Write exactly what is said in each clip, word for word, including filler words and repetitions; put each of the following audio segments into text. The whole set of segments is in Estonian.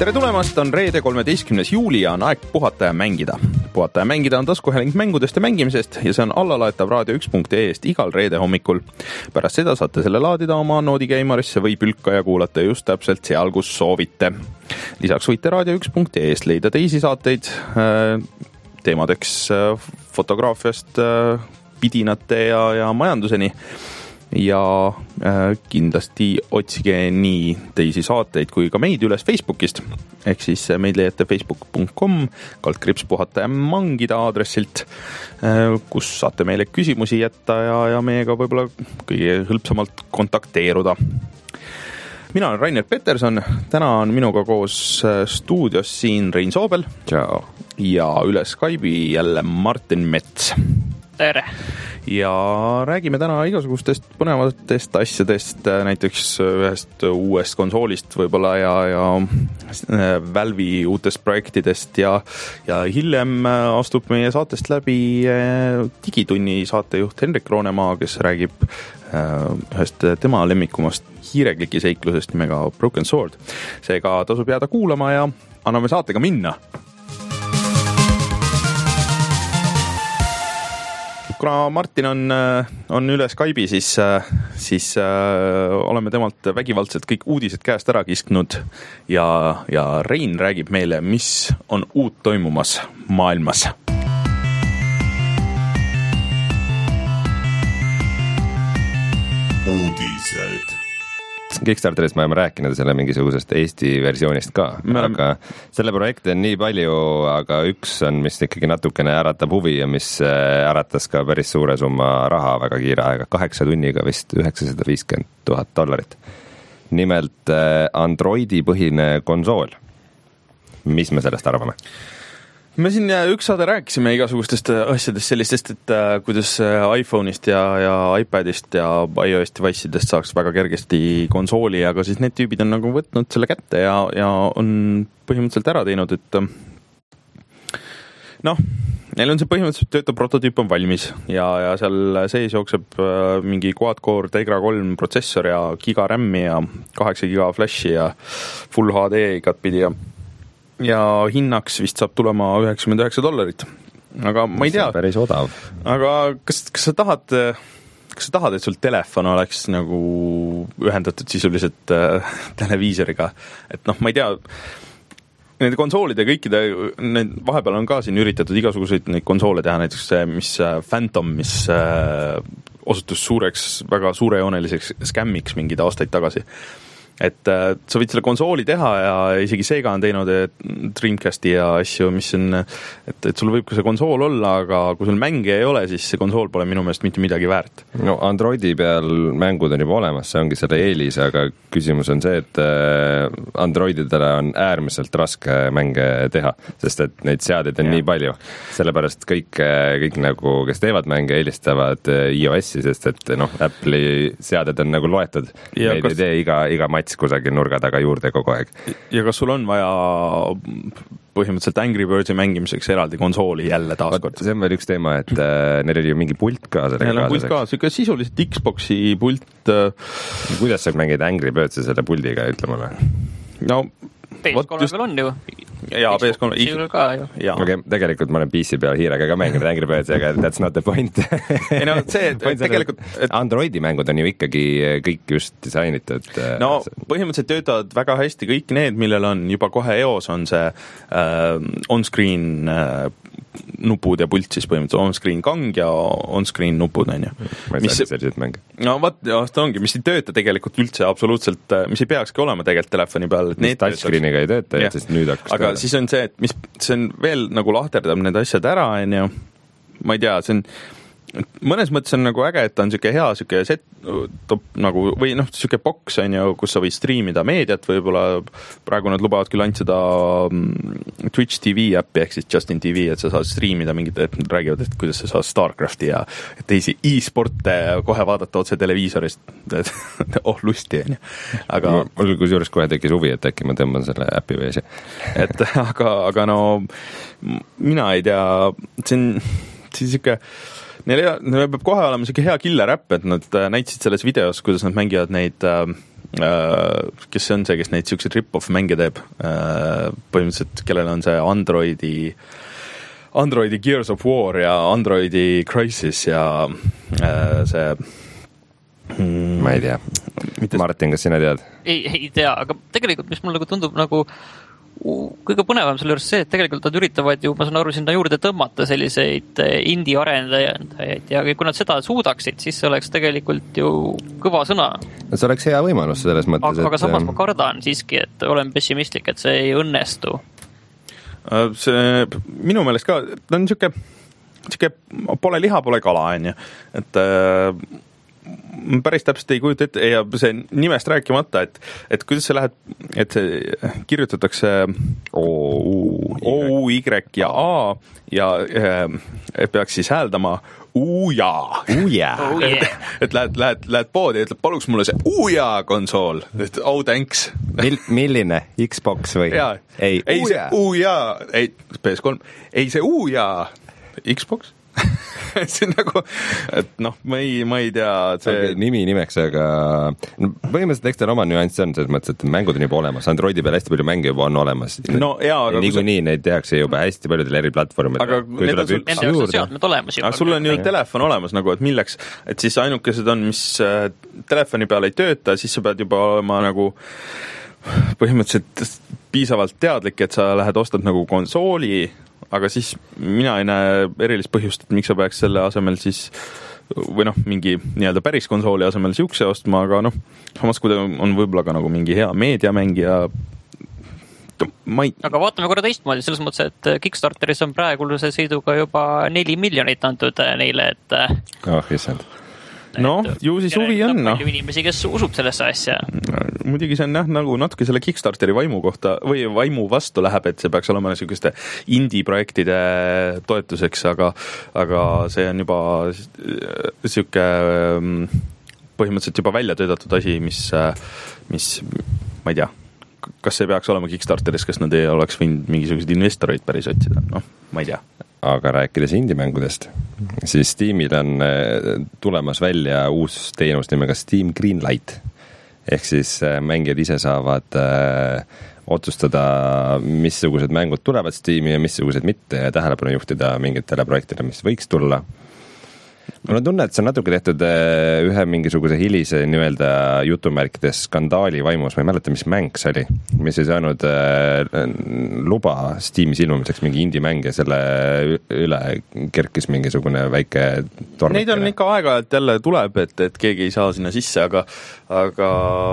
tere tulemast, on reede kolmeteistkümnes juuli ja on aeg puhata ja mängida. Puhata ja mängida on taskuhääling mängudest ja mängimisest ja see on allalaetav raadio üks punkt ee-st igal reede hommikul. Pärast seda saate selle laadida oma noodikeimarisse või pülka ja kuulata just täpselt seal, kus soovite. Lisaks võite raadio üks punkt ee-st leida teisi saateid teemadeks fotograafiast pidinate ja, ja majanduseni. Ja äh, kindlasti otsige nii teisi saateid kui ka meid üles Facebookist. Ehk siis meid leiate facebook punkt com kaldkriips puhata ja mangida aadressilt, äh, kus saate meile küsimusi jätta ja, ja meiega võib-olla kõige hõlpsamalt kontakteeruda. Mina olen Rainer Peterson, täna on minuga koos stuudios siin Rein Soobel. Ciao. Ja üle Skype'i jälle Martin Mets. Tere. Ja räägime täna igasugustest põnevatest asjadest, näiteks ühest uuest konsoolist võib-olla ja, ja Valve'i uutest projektidest ja, ja hiljem astub meie saatest läbi Digitunni saatejuht Henrik Roonemaa, kes räägib ühest tema lemmikumast hiirekliki seiklusest nimega Broken Sword. Seega tasub jääda kuulama ja anname saatega minna. Kuna Martin on, on üle Skype'i, siis, siis äh, oleme temalt vägivaldselt kõik uudised käest ära kisknud ja, ja Rein räägib meile, mis on uut toimumas maailmas. Uudised. Kickstarterist me oleme rääkinud selle mingisugusest Eesti versioonist ka, oleme... aga selle projekti on nii palju, aga üks on, mis ikkagi natukene äratab huvi ja mis äratas ka päris suure summa raha väga kiire aega, kaheksa tunniga vist üheksasada viiskümmend tuhat dollarit. Nimelt Androidi põhine konsool. Mis me sellest arvame? Me siin üks saade rääkisime igasugustest asjadest sellistest, et kuidas iPhone'ist ja, ja iPadist ja iOS device'idest saaks väga kergesti konsooli, aga siis need tüübid on nagu võtnud selle kätte ja, ja on põhimõtteliselt ära teinud, et noh, neil on see põhimõtteliselt töötav prototüüp on valmis ja, ja seal sees jookseb mingi quad-core Tegra kolm protsessor ja giga RAM-i ja kaheksa giga flashi ja full H D igatpidi ja ja hinnaks vist saab tulema üheksakümmend üheksa dollarit. Aga ma ei tea. Päris odav. Aga kas, kas sa tahad, kas sa tahad, et sul telefon oleks nagu ühendatud sisuliselt äh, televiisoriga? Et noh, ma ei tea, nende konsoolide kõikide, need vahepeal on ka siin üritatud igasuguseid neid konsoole teha, näiteks see, mis Phantom, mis äh, osutus suureks, väga suurejooneliseks skämmiks mingid aastaid tagasi. Et äh, sa võid selle konsooli teha ja isegi Sega on teinud Dreamcasti ja asju, mis on, et, et sul võib ka see konsool olla, aga kui sul mänge ei ole, siis see konsool pole minu meelest mitte midagi väärt. No Androidi peal mängud on juba olemas, see ongi selle eelis, aga küsimus on see, et äh, Androididele on äärmiselt raske mänge teha, sest et neid seadeid on ja. Nii palju. Sellepärast kõik, kõik nagu, kes teevad mänge, eelistavad iOS-i, sest et noh, Apple'i seaded on nagu loetud. Neid kas... ei tee iga, iga mats kusagil nurga taga juurde kogu aeg. Ja kas sul on vaja põhimõtteliselt Angry Birdsi mängimiseks eraldi konsooli jälle taaskord? See on veel üks teema, et äh, neil oli ju mingi pult ka. Neil on pult ka, see sisuliselt Xboxi pult. Äh... Kuidas sa mängid Angry Birdsi selle puldiga, ütle mulle? No, P S kolme peal on ju. Jaa, P S kolme. Ka, ju. Okay, tegelikult ma olen P C peal hiirega ka mänginud Angry Birds, aga that's not the point. Ei no, see, et tegelikult... Et... Androidi mängud on ju ikkagi kõik just disainitud. No, põhimõtteliselt töötavad väga hästi kõik need, millel on juba kohe eos on see äh, on-screen äh, nupud ja pult siis põhimõtteliselt on-screen kang ja on-screen nupud, on ju. Ma ei saa sellised mänge. No vaat, ta ongi, mis ei tööta tegelikult üldse absoluutselt, mis ei peakski olema tegelikult telefoni peal. Et mis touchscreeniga ei tööta, et siis nüüd hakkas aga siis on see, et mis, see on veel nagu lahterdab need asjad ära, on ju. Ma ei tea, see on mõnes mõttes on nagu äge, et ta on siuke hea siuke set top nagu või noh, siuke box on ju, kus sa võid streamida meediat, võib-olla praegu nad lubavad küll ainult seda Twitch T V äppi ehk siis Justin T V, et sa saad streamida mingid, et räägivad, et kuidas sa saad Starcrafti ja teisi e-sporte kohe vaadata otse televiisorist. Oh, lusti on ju. Aga mul kusjuures kohe tekkis huvi, et äkki ma tõmban selle äppi vees. Et aga, aga no mina ei tea, see on siis siuke Neil, neil peab kohe olema siuke hea killer äpp, et nad näitasid selles videos, kuidas nad mängivad neid kes on see, kes neid siukseid rip-off mänge teeb, põhimõtteliselt, kellel on see Androidi Androidi Gears of War ja Androidi Crisis ja see Hmm. ma ei tea. Martin, kas sina tead? Ei, ei tea, aga tegelikult, mis mul nagu tundub nagu kõige põnevam selle juures see, et tegelikult nad üritavad ju, ma saan aru, sinna juurde tõmmata selliseid indie arendajaid ja kui nad seda suudaksid, siis see oleks tegelikult ju kõva sõna. See oleks hea võimalus selles mõttes. Aga, aga samas ma kardan siiski, et olen pessimistlik, et see ei õnnestu. See minu meelest ka, ta on siuke, siuke pole liha, pole kala, on ju. Et päris täpselt ei kujuta ette ja see nimest rääkimata, et, et kuidas see lähed, et see kirjutatakse O, U, Y ja A ja et peaks siis hääldama Uja. Uja. Oh, yeah. et, et lähed, lähed, lähed poodi ja ütleb, paluks mulle see Uja konsool. Oh, thanks. Mil, milline? Xbox või? Jaa. Ei, ei Uja. See Uja. Ei, P S kolm. Ei, see Uja. Xbox? see on nagu, et noh, ma ei, ma ei tea see... okay, nimi nimeks, aga no, põhimõtteliselt eks teil oma nüanss on selles mõttes, et mängud on juba olemas, Androidi peal hästi palju mänge juba on olemas no, jaa, aga niikuinii sa... neid tehakse juba hästi paljudel eri platvormidel aga need on sul, sul, seadmed olemas juba. sul on ju telefon olemas nagu, et milleks, et siis ainukesed on, mis äh, telefoni peal ei tööta, siis sa pead juba olema nagu põhimõtteliselt piisavalt teadlik, et sa lähed ostad nagu konsooli, aga siis mina ei näe erilist põhjust, et miks sa peaks selle asemel siis või noh, mingi nii-öelda päris konsooli asemel siukse ostma, aga noh, samas kui ta on võib-olla ka nagu mingi hea meediamängija, ma ei... Aga vaatame korra teistmoodi, selles mõttes, et Kickstarteris on praeguluse sõiduga juba neli miljonit antud neile, et oh, issand. No, ju siis huvi on, noh. Palju inimesi, kes usub sellesse asja. Muidugi see on jah, nagu natuke selle Kickstarteri vaimu kohta või vaimu vastu läheb, et see peaks olema niisuguste indie-projektide toetuseks, aga, aga see on juba siuke põhimõtteliselt juba välja töötatud asi, mis, mis ma ei tea, kas see peaks olema Kickstarteris, kas nad ei oleks võinud mingisuguseid investoreid päris otsida, noh, ma ei tea. Aga rääkides indie-mängudest, siis Steamil on tulemas välja uus teenus nimega Steam Greenlight. Ehk siis mängijad ise saavad äh, otsustada, missugused mängud tulevad Steam'i ja missugused mitte ja tähelepanu juhtida mingitele projektile, mis võiks tulla. Mul on tunne, et see on natuke tehtud ühe mingisuguse hilise nii-öelda jutumärkides skandaali vaimus, ma ei mäleta, mis mäng see oli, mis ei saanud luba Steamis ilmumiseks mingi indie-mäng ja selle üle kerkis mingisugune väike tormikene. Neid on ikka aeg-ajalt jälle tuleb, et, et keegi ei saa sinna sisse, aga, aga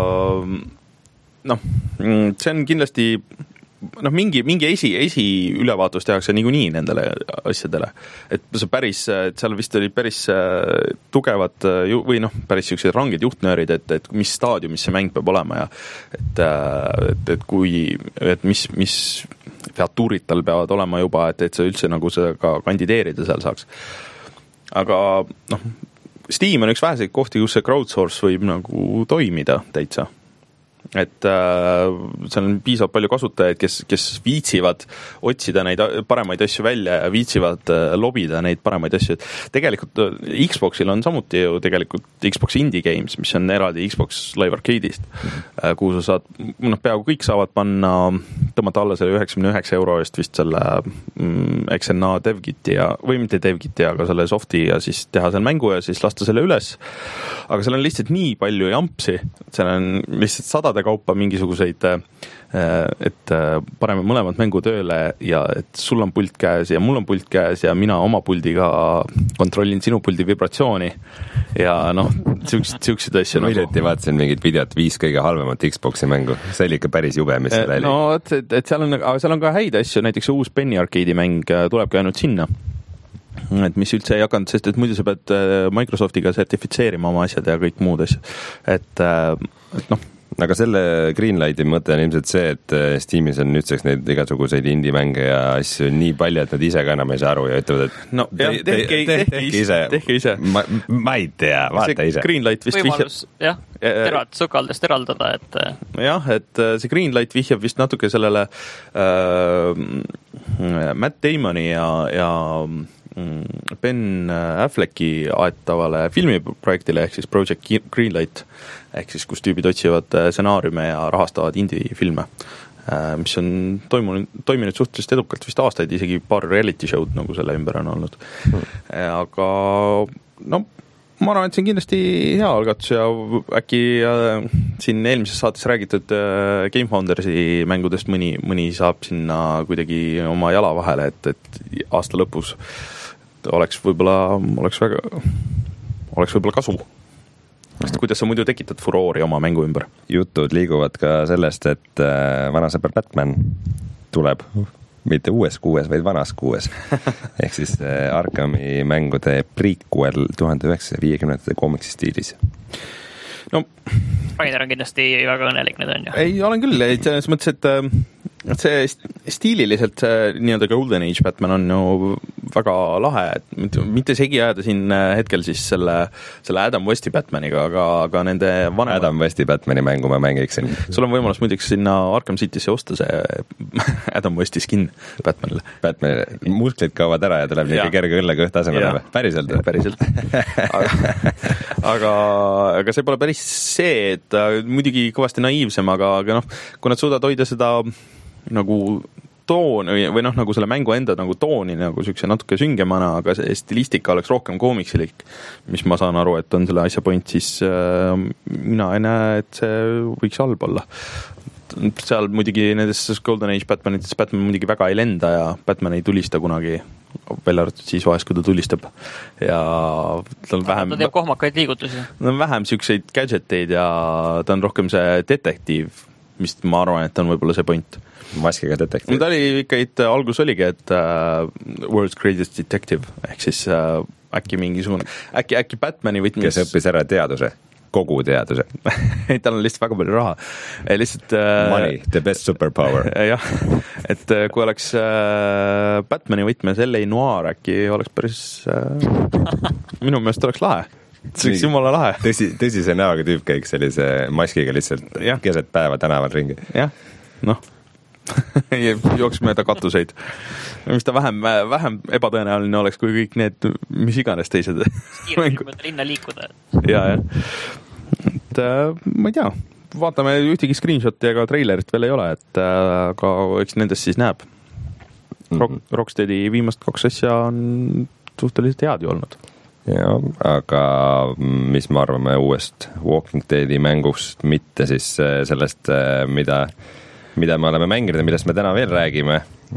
noh, see on kindlasti noh, mingi, mingi esi, esi ülevaatus tehakse niikuinii nendele asjadele. Et see päris, et seal vist oli päris tugevad või noh, päris siuksed ranged juhtnöörid, et, et mis staadiumis see mäng peab olema ja et, et, et kui, et mis, mis featuurid tal peavad olema juba, et, et see üldse nagu seda ka kandideerida seal saaks. Aga noh, Steam on üks väheseid kohti, kus see crowdsource võib nagu toimida täitsa. Et äh, seal on piisavalt palju kasutajaid, kes, kes viitsivad otsida neid paremaid asju välja ja viitsivad äh, lobida neid paremaid asju. Tegelikult äh, Xboxil on samuti ju tegelikult Xbox Indie Games, mis on eraldi Xbox Live Arcade'ist, äh, kuhu sa saad, noh, peaaegu kõik saavad panna, tõmmata alla selle üheksakümne üheksa euro eest vist selle mm, X N A DevKiti ja, või mitte DevKiti, aga selle softi ja siis teha seal mängu ja siis lasta selle üles. Aga seal on lihtsalt nii palju jampsi, seal on lihtsalt sadade kaupa mingisuguseid, et paneme mõlemad mängu tööle ja et sul on pult käes ja mul on pult käes ja mina oma puldiga kontrollin sinu puldi vibratsiooni ja noh, siuksed asju. Ma hiljuti vaatasin mingit videot viis kõige halvemat Xboxi mängu. See oli ikka päris jube, mis selle oli. No, et, et seal on, aga seal on ka häid asju, näiteks uus Penny Arcade'i mäng tulebki ainult sinna. Et mis üldse ei hakanud, sest et muidu sa pead Microsoftiga sertifitseerima oma asjad ja kõik muud asju. Et, et noh, aga selle Greenlighti mõte on ilmselt see, et Steamis on nüüdseks neid igasuguseid indie-mänge ja asju nii palju, et nad ise ka enam ei saa aru ja ütlevad, et no, jah, te, tehke, te, tehke, tehke ise. Tehke ise. Ma, ma ei tea, vaata see ise. Greenlight vist võimalus, vihjab. Jah, terad sõkaldest eraldada, et jah, et see Greenlight vihjab vist natuke sellele äh, Matt Damoni ja, ja Ben Afflecki aetavale filmiprojektile ehk siis Project Greenlight ehk siis kus tüübid otsivad stsenaariume ja rahastavad indie-filme, mis on toimunud, toiminud suhteliselt edukalt vist aastaid, isegi paar reality show'd nagu selle ümber on olnud hmm. aga no ma arvan, et see on kindlasti hea algatus ja äkki äh, siin eelmises saates räägitud äh, Game Foundersi mängudest mõni, mõni saab sinna kuidagi oma jala vahele, et, et aasta lõpus oleks võib-olla, oleks väga, oleks võib-olla kasu. Sest kuidas sa muidu tekitad furoori oma mängu ümber? Jutud liiguvad ka sellest, et äh, vanasõber Batman tuleb mitte uues kuues, vaid vanas kuues. Ehk siis äh, Arkhami mängude prequel tuhande üheksasaja viiekümnendate koomiksi stiilis. No, Rainer on kindlasti väga õnnelik nüüd on ju. Ei, olen küll, selles mõttes, et et see stiililiselt see nii-öelda Golden Age Batman on ju väga lahe, et mitte segi ajada siin hetkel siis selle, selle Adam Westi Batmaniga, aga, aga nende vanem... Adam Westi Batmani mängu ma mängiksin. Sul on võimalus muidugi sinna Arkham Citysse osta see Adam Westi skin Batmanile. Batmani musklid kaovad ära ja tuleb niigi kerge õllekõht asemele. Päriselt? Päriselt. aga, aga, aga see pole päris see, et muidugi kõvasti naiivsem, aga, aga noh, kui nad suudavad hoida seda nagu toon või, või noh, nagu selle mängu enda nagu tooni nagu sükse natuke süngemana, aga see stilistika oleks rohkem koomiksilik, mis ma saan aru, et on selle asja point, siis äh, mina ei näe, et see võiks halb olla. Seal muidugi nendes Golden Age Batmanites Batman muidugi väga ei lenda ja Batman ei tulista kunagi, välja arvatud siis vahest, kui ta tulistab ja ta on vähem... Ta teeb kohmakaid liigutusi. Ta on vähem sükseid gadgeteid ja ta on rohkem see detektiiv, mis ma arvan, et on võib-olla see point. Maskiga detektiiv. Ta oli ikka, et algus oligi, et uh, World's Greatest Detective, ehk siis uh, äkki mingisugune, äkki, äkki Batmani võtmis... Kes õppis ära teaduse, kogu teaduse. Tal on lihtsalt väga palju raha. Lihtsalt... Uh, Money, the best superpower. jah, et uh, kui oleks uh, Batmani võtmes L A Noir, äkki oleks päris... Uh, minu meelest oleks lahe. See oleks jumala lahe. Tõsi, tõsise näoga tüüp käiks sellise maskiga lihtsalt ja. Keset päeva tänaval ringi. Jah, noh. Jooks mööda katuseid. Mis ta vähem, vähem ebatõenäoline oleks, kui kõik need, mis iganes teised. Kiirelt mööda linna liikuda. Ja, ja. Et, ma ei tea, vaatame ühtegi screenshoti ega trailerit veel ei ole, et aga eks nendest siis näeb. Rock, Rocksteadi viimast kaks asja on suhteliselt head ju olnud. Ja, aga mis me arvame uuest Walking Deadi mängust, mitte siis sellest, mida mida me oleme mänginud ja millest me täna veel räägime,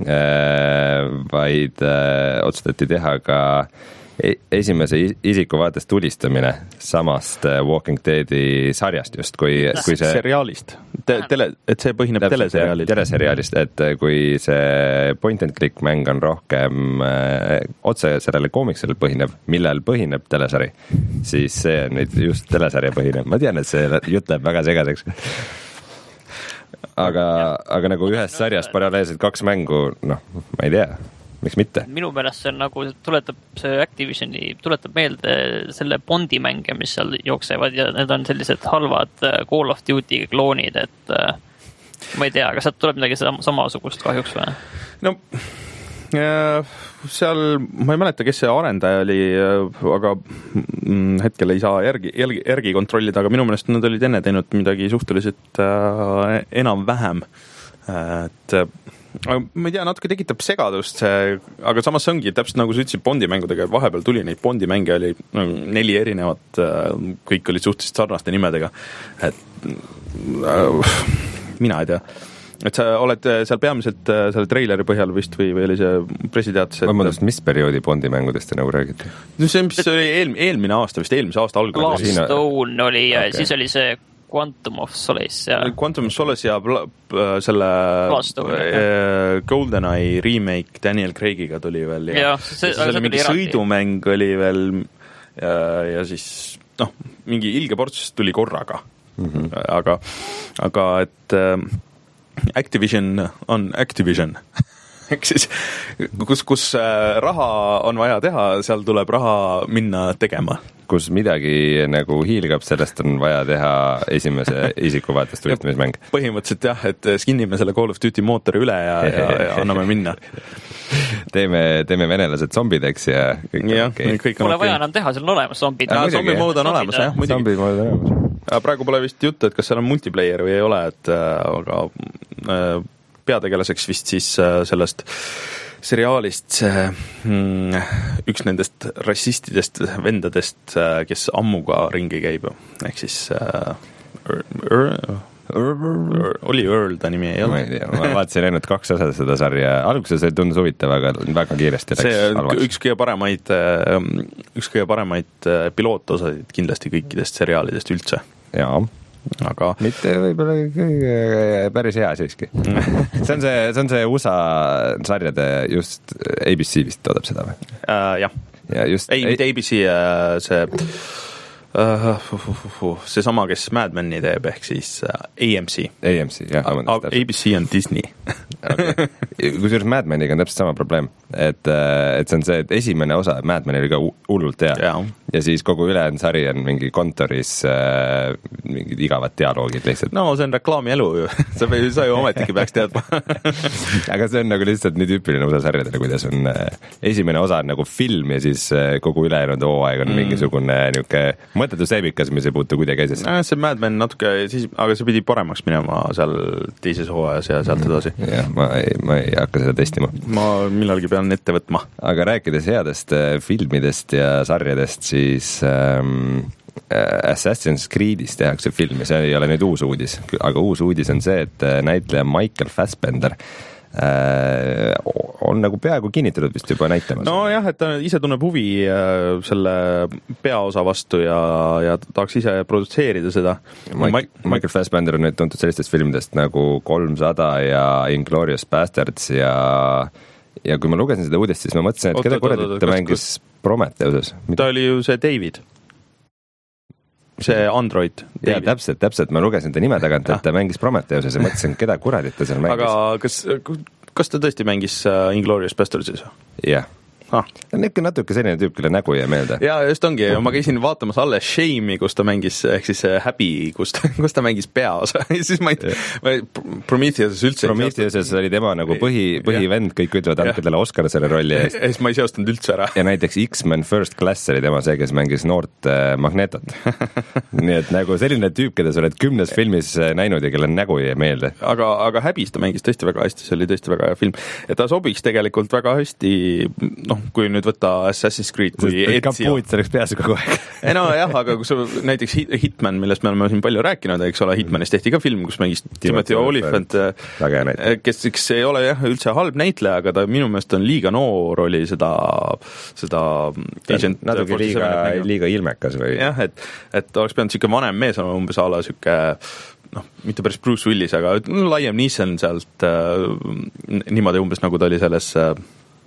vaid otsustati teha ka esimese isiku vaates tulistamine samast Walking Deadi sarjast just, kui, kui see... Seriaalist. Te, tele, et see põhineb teleseriaalist. Teleseriaalist, et kui see point and click mäng on rohkem otse sellele koomiksele põhineb, millel põhineb telesari, siis see on nüüd just telesarja põhineb. Ma tean, et see jutt läheb väga segadeks. Aga, aga nagu ühest sarjast paralleelselt kaks mängu, noh, ma ei tea, miks mitte? Minu meelest see on nagu, tuletab see Activisioni, tuletab meelde selle Bondi mänge, mis seal jooksevad ja need on sellised halvad Call of Duty kloonid, et ma ei tea, aga sealt tuleb midagi samasugust kahjuks või? No, seal, ma ei mäleta, kes see arendaja oli, aga hetkel ei saa järgi, järgi, järgi kontrollida, aga minu meelest nad olid enne teinud midagi suhteliselt äh, enam-vähem. Et ma ei tea, natuke tekitab segadust see, aga samas see ongi täpselt nagu sa ütlesid Bondi mängudega, vahepeal tuli neid Bondi mänge oli nagu neli erinevat, kõik olid suhteliselt sarnaste nimedega, et äh, mina ei tea. Et sa oled seal peamiselt selle treileri põhjal vist või, või oli see pressiteates, et... Mõndast, mis perioodi Bondi mängudest te nagu räägite? No see, mis oli eel, eelmine aasta vist, eelmise aasta algus. Glassstone oli ja okay. Siis oli see Quantum of Solace ja... Quantum of Solace ja pla, selle äh, GoldenEye remake Daniel Craigiga tuli veel ja, ja see, ja see mingi sõidumäng oli veel ja, ja siis noh, mingi ilge ports tuli korraga mm-hmm. aga, aga et äh, Activision on Activision. Ehk siis, kus, kus raha on vaja teha, seal tuleb raha minna tegema. Kus midagi nagu hiilgab, sellest on vaja teha esimese isiku vaatest tulistamismäng. Põhimõtteliselt jah, et skinnime selle Call of Duty mootori üle ja, ja, ja anname minna. teeme, teeme venelased zombideks ja kõik ja, okay. kõik pole vaja enam teha, seal on olemas zombid. Ja, zombi mood on olemas, jah, muidugi. Zombi mood on olemas. Praegu pole vist juttu, et kas seal on multiplayer või ei ole, et aga peategelaseks vist siis sellest seriaalist see mm, üks nendest rassistidest vendadest, kes ammuga ringi käib, ehk siis uh, er, er, oli Earl ta nimi, ei ole? Ma ei tea, ma vaatasin ainult kaks osa seda sarja, alguses ei tundus huvitav, aga väga kiiresti läks see halvaks. Üks kõige paremaid, üks kõige paremaid pilootosasid kindlasti kõikidest seriaalidest üldse. Jaa, aga mitte võib-olla päris hea siiski. see on see, see on see U S A sarjade, just A B C vist toodab seda või? Uh, jah, ja just ei, mitte A B C, uh, see uh, uh, uh, uh, see sama, kes Mad Meni teeb, ehk siis uh, A M C. A M C, jah. A B C on Disney. Okay. Kusjuures Mad Meniga on täpselt sama probleem, et, et see on see, et esimene osa Mad Men oli ka hullult hea ja. ja siis kogu ülejäänud sari on mingi kontoris äh, mingid igavad dialoogid lihtsalt. No see on reklaami elu ju, sa, sa ju ometigi peaks teadma. Aga see on nagu lihtsalt nii tüüpiline osa sarjadele, kuidas on äh, esimene osa on nagu film ja siis äh, kogu ülejäänud hooaeg on mm. mingisugune niuke mõttetu seebikas, mis ei puutu kuidagi asjasse. No, see Mad Men natuke, siis, aga see pidi paremaks minema seal teises hooajas ja sealt edasi. Jah, ma ei, ma ei hakka seda testima. Ma millalgi pean ette võtma. Aga rääkides headest äh, filmidest ja sarjadest, siis ähm, Assassin's Creed'is tehakse film ja see ei ole nüüd uus uudis, aga uus uudis on see, et näitleja Michael Fassbender äh, on nagu peaaegu kinnitatud vist juba näitamas. No jah, et ta ise tunneb huvi äh, selle peaosa vastu ja, ja tahaks ise produtseerida seda. Mike, Mike, Michael Fassbender on nüüd tuntud sellistest filmidest nagu kolmsada ja Inglourious Bastards ja ja kui ma lugesin seda uudist, siis ma mõtlesin, et oot, keda kuradi ta mängis Prometheuses. Ta oli ju see David. See Android. Ja täpselt, täpselt. Ma lugesin ta nime tagant, et ta mängis Prometheuses ja mõtlesin, keda kuradit ta seal mängis. Aga kas, kas ta tõesti mängis Inglourious Bastardsis? Jah. Ah. On ikka natuke selline tüüp, kelle nägu jäi meelde. Ja just ongi, ma käisin vaatamas alles Shame'i, kus ta mängis, ehk siis Happy, kus ta, kus ta mängis peaosa. Ja siis ma ei, Prometheuses üldse Prometheuses oli tema nagu põhi, põhivend, kõik ütlevad, andke talle Oscar selle rolli eest. Ja siis ma ei seostanud üldse ära. Ja näiteks X-Men First Class oli tema see, kes mängis noort äh, Magnetot. Nii et nagu selline tüüp, keda sa oled kümnes filmis näinud ja kelle nägu jäi meelde. Aga, aga Happy's ta mängis tõesti väga hästi, see oli tõesti väga hea film. Ja ta sobiks tegelikult väga hästi, noh, kui nüüd võtta Assassin's Creed kui Ezio. Kapuut selleks peas kogu aeg. Ei no jah, aga kui sa näiteks Hitman, millest me oleme siin palju rääkinud, eks ole, Hitmanist tehti ka film, kus mängis Timothy Olyphant, kes, kes ei ole jah, üldse halb näitleja, aga ta minu meelest on liiga noor oli seda, seda agent natuke liiga, liiga ilmekas või? Jah, et, et oleks pidanud siuke vanem mees on umbes ala siuke noh, mitte päris Bruce Willis, aga Liam Neeson sealt äh, niimoodi umbes nagu ta oli selles äh,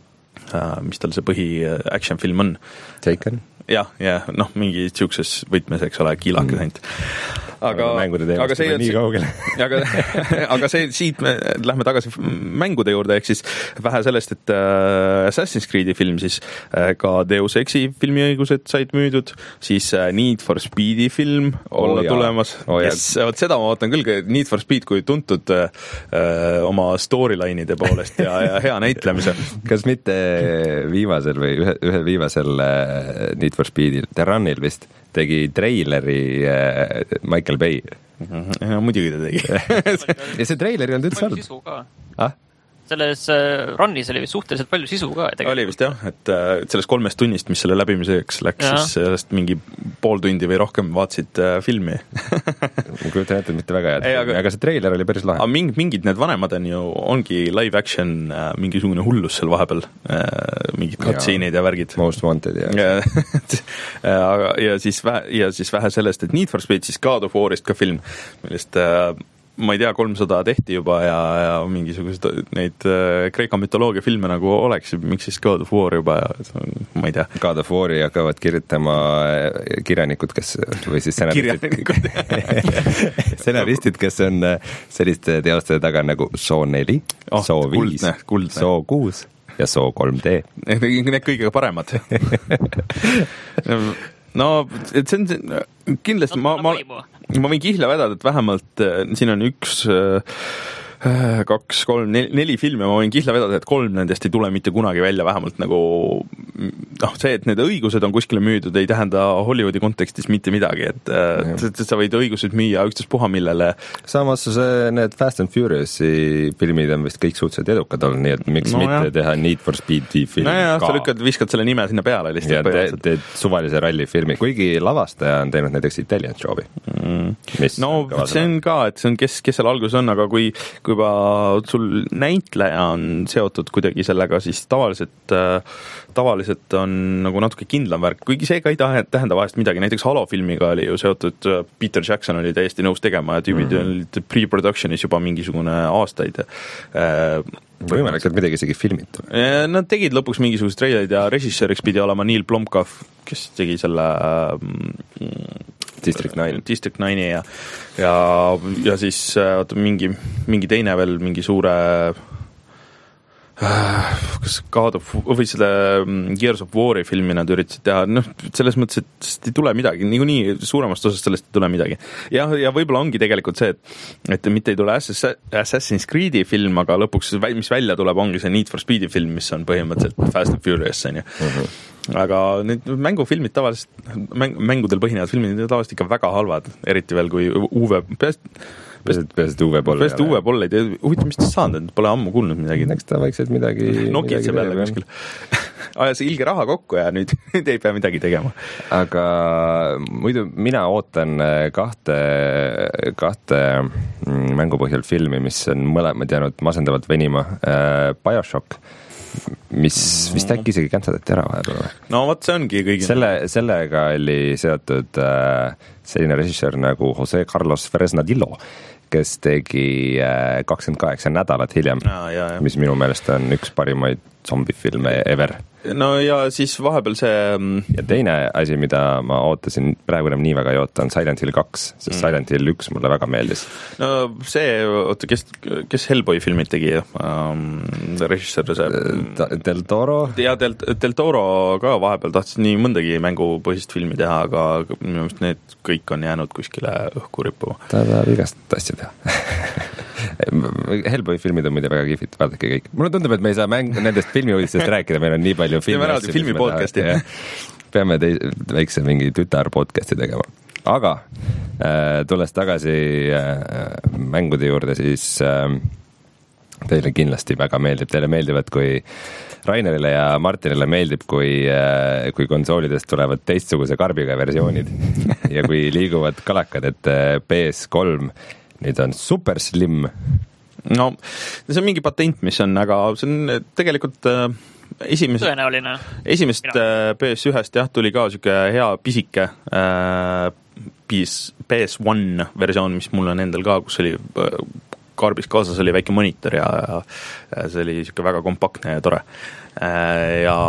Uh, mis tal see põhi action film on? Taken? Jah, jah, noh, mingi siukses võtmes, eks ole, kiilakas ainult. Aga, aga see, nii kaugele. aga, aga see, siit me lähme tagasi mängude juurde, ehk siis vähe sellest, et äh, Assassin's Creed'i film siis äh, ka Deus Exi filmiõigused said müüdud, siis äh, Need for Speed'i film olla oh, tulemas. Oh, yes, võt seda ma vaatan küll, Need for Speed kui tuntud äh, oma storyline'ide poolest ja, ja hea näitlemise. Kas mitte viimasel või ühe, ühel viimasel äh, Need for Speed'il, The Runil vist, tegi treileri äh, Michael Bay. Ja, muidugi ta tegi. Ja see treiler ei olnud üldse olnud. Sisu ka. Ah? Selles uh, runnis oli suhteliselt palju sisu ka. Tegelikult. Oli vist jah, et uh, sellest kolmest tunnist, mis selle läbimiseks läks, ja. Siis sellest mingi pool tundi või rohkem vaatsid uh, filmi. Ma kujutan ette, mitte väga head filmi, aga, aga see treiler oli päris lahe. Mingid, mingid need vanemad on ju, ongi live action uh, mingisugune hullus seal vahepeal. Uh, mingid cutscene'id ja värgid. Most Wanted, jah. ja, ja, siis vähe, ja siis vähe sellest, et Need for Speed, siis God of War'ist ka film, millest uh, ma ei tea, kolmsada tehti juba ja, ja mingisugused neid äh, Kreeka mütoloogia filme nagu oleks, miks siis God of War juba ja ma ei tea. God of War'i hakkavad kirjutama kirjanikud, kes või siis stsenaristid, stsenaristid, kes on selliste teoste taga nagu Soo neli, oh, Soo viis, Soo kuus ja Soo kolm D. Need kõige paremad. No, et see on kindlasti, ma, ma, ma võin kihla vedada, et vähemalt siin on üks kaks, kolm, neli, neli filmi, ma võin kihla vedada, et kolm nendest ei tule mitte kunagi välja, vähemalt nagu noh, see, et need õigused on kuskile müüdud, ei tähenda Hollywoodi kontekstis mitte midagi, et, et sa võid õigused müüa ükstaspuha millele. Samas see, need Fast and Furious'i filmid on vist kõik suhteliselt edukad olnud, nii et miks no, mitte jah. Teha Need for Speed film no, jah, ka. Sa lükkad, viskad selle nime sinna peale lihtsalt. Ja te, teed suvalise rallifilmi, kuigi lavastaja on teinud näiteks Italian Jobi. Mm. No see on ka, et see on, kes, kes seal alguses on, aga kui, kui juba sul näitleja on seotud kuidagi sellega, siis tavaliselt, tavaliselt on nagu natuke kindlam värk, kuigi see ka ei tähenda vahest midagi, näiteks Halo filmiga oli ju seotud, Peter Jackson oli täiesti nõus tegema ja tüübid mm. olid pre-productionis juba mingisugune aastaid. Võimalik, et midagi isegi filmita. Nad tegid lõpuks mingisugused treilerid ja režissööriks pidi olema Neil Blomkamp, kes tegi selle District nine District nine'i ja, ja, ja siis oota, mingi, mingi teine veel mingi suure kas God of, või selle Gears of War'i filmi nad üritasid teha, noh, selles mõttes, et ei tule midagi, niikuinii suuremast osast sellest ei tule midagi. Ja, ja võib-olla ongi tegelikult see, et, et mitte ei tule Assassin's Creed'i film, aga lõpuks, mis välja tuleb, ongi see Need for Speed'i film, mis on põhimõtteliselt Fast and Furious, on ju. Uh-huh. Aga need mängufilmid tavaliselt, mäng, mängudel põhinevad filmid tavaliselt ikka väga halvad, eriti veel kui Uwe, Peasid, peasid Uwe Poll. Peasid Uwe Poll, ei tea, huvitav, mis ta saanud, et pole ammu kuulnud midagi. Eks ta vaikselt midagi... Nokitseb jälle kuskil. Ajas ilge raha kokku ja nüüd, nüüd ei pea midagi tegema. Aga muidu mina ootan kahte, kahte mängu põhjal filmi, mis on mõlemad jäänud masendavalt venima. Bioshock, mis vist äkki isegi käntsatati ära vahepeal. No vot, see ongi kõigi... Selle, sellega oli seotud selline režissöör nagu Jose Carlos Fresnadillo, kes tegi kakskümmend kaheksa nädalat hiljem, ja, ja, ja. mis minu meelest on üks parimaid zombifilme ever. No ja siis vahepeal see... Ja teine asi, mida ma ootasin, praegu enam nii väga ei oota, on Silent Hill kaks, sest mm. Silent Hill üks mulle väga meeldis. No see, oota, kes, kes Hellboy filmid tegi, um, režissöör see... Del Toro? Ja Del, Del Toro ka vahepeal tahtis nii mõndagi mängupõhist filmi teha, aga minu meelest need kõik on jäänud kuskile õhku rippuma. Ta tahab igast asja teha. Hellboy filmid on muide väga kihvit, vaadake kõik. Mulle tundub, et me ei saa mäng, nendest filmiuudistest rääkida, meil on nii palju filmi. Teeme ära filmi podcasti. Peame tei, väikse mingi tütar podcasti tegema. Aga äh, tulles tagasi äh, mängude juurde, siis äh, teile kindlasti väga meeldib, teile meeldivad, kui Rainerile ja Martinile meeldib, kui, äh, kui konsoolidest tulevad teistsuguse karbiga versioonid ja kui liiguvad kalakad, et P S kolm nüüd on super slim. No, see on mingi patent, mis on, aga see on tegelikult äh, esimest, tõenäoline. Esimest äh, P S ühest jah, tuli ka siuke hea pisike äh, P S one versioon, mis mul on endal ka, kus oli äh, karbis kaasas oli väike monitor ja, ja see oli siuke väga kompaktne ja tore. Äh, ja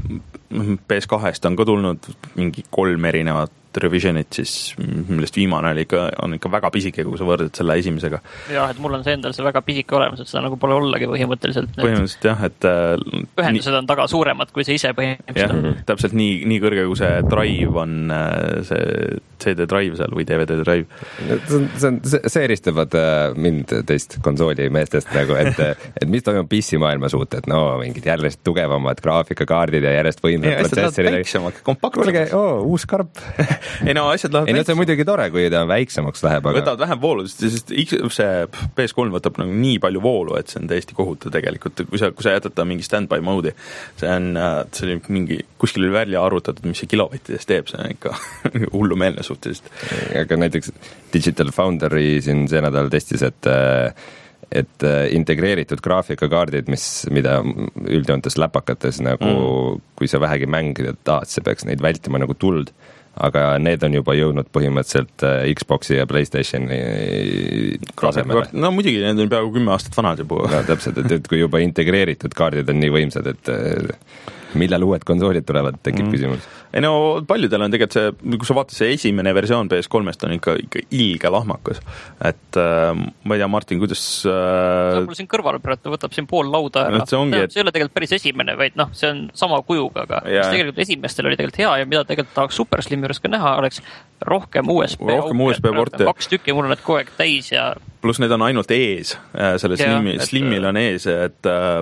P S kahest on ka tulnud mingi kolm erinevat revisionit, siis millest viimane oli ikka, on ikka väga pisike, kui sa võrdad selle esimesega. Jah, et mul on see endal see väga pisike olemas, et seda nagu pole ollagi põhimõtteliselt. Põhimõtteliselt jah, et ühendused on taga suuremad, kui see ise põhimõtteliselt on. Täpselt nii, nii kõrge, kui see drive on, see C D drive seal või D V D drive. See, on, see, see eristavad mind teist konsooli meestest nagu, et, et mis toimub P C maailmas uut, et no mingid järjest tugevamad graafikakaardid ja järjest võimsad protsessorid. Kuulge, oo, uus karp. ei no asjad lähevad ei no see on muidugi tore, kui ta väiksemaks läheb, aga võtavad vähem voolu, sest see P S kolm võtab nagu nii palju voolu, et see on täiesti kohutav tegelikult, kui sa, kui sa jätad ta mingi stand-by mode'i, see on, see oli mingi kuskil oli välja arvutatud, mis see kilovattides teeb, see on ikka hullumeelne suhteliselt. Aga näiteks Digital Foundry siin see nädal testis, et et integreeritud graafikakaardid, mis, mida üldjoontes läpakates nagu mm. kui sa vähegi mängida tahad, see peaks neid vältima nagu tuld, aga need on juba jõudnud põhimõtteliselt Xboxi ja PlayStationi tasemele. No muidugi, need on peaaegu kümme aastat vanad juba. No täpselt, et, et kui juba integreeritud kaardid on nii võimsad, et millal uued konsoolid tulevad, tekib mm. küsimus. Ei no paljudel on tegelikult see, kui sa vaatad see esimene versioon P S kolmest on ikka, ikka ilge lahmakas. Et äh, ma ei tea, Martin, kuidas... Äh... Mul siin kõrval praegu võtab siin pool lauda ära. See, ongi, see, et... see ei ole tegelikult päris esimene, vaid noh, see on sama kujuga, aga yeah. mis tegelikult esimestel oli tegelikult hea ja mida tegelikult tahaks Super Slim juures ka näha, oleks rohkem U S B. Rohkem U S B porti. Kaks tükki, mul on need kogu aeg täis ja... Plus need on ainult ees, selle ja, Slimi, et... Slimil on ees, et äh,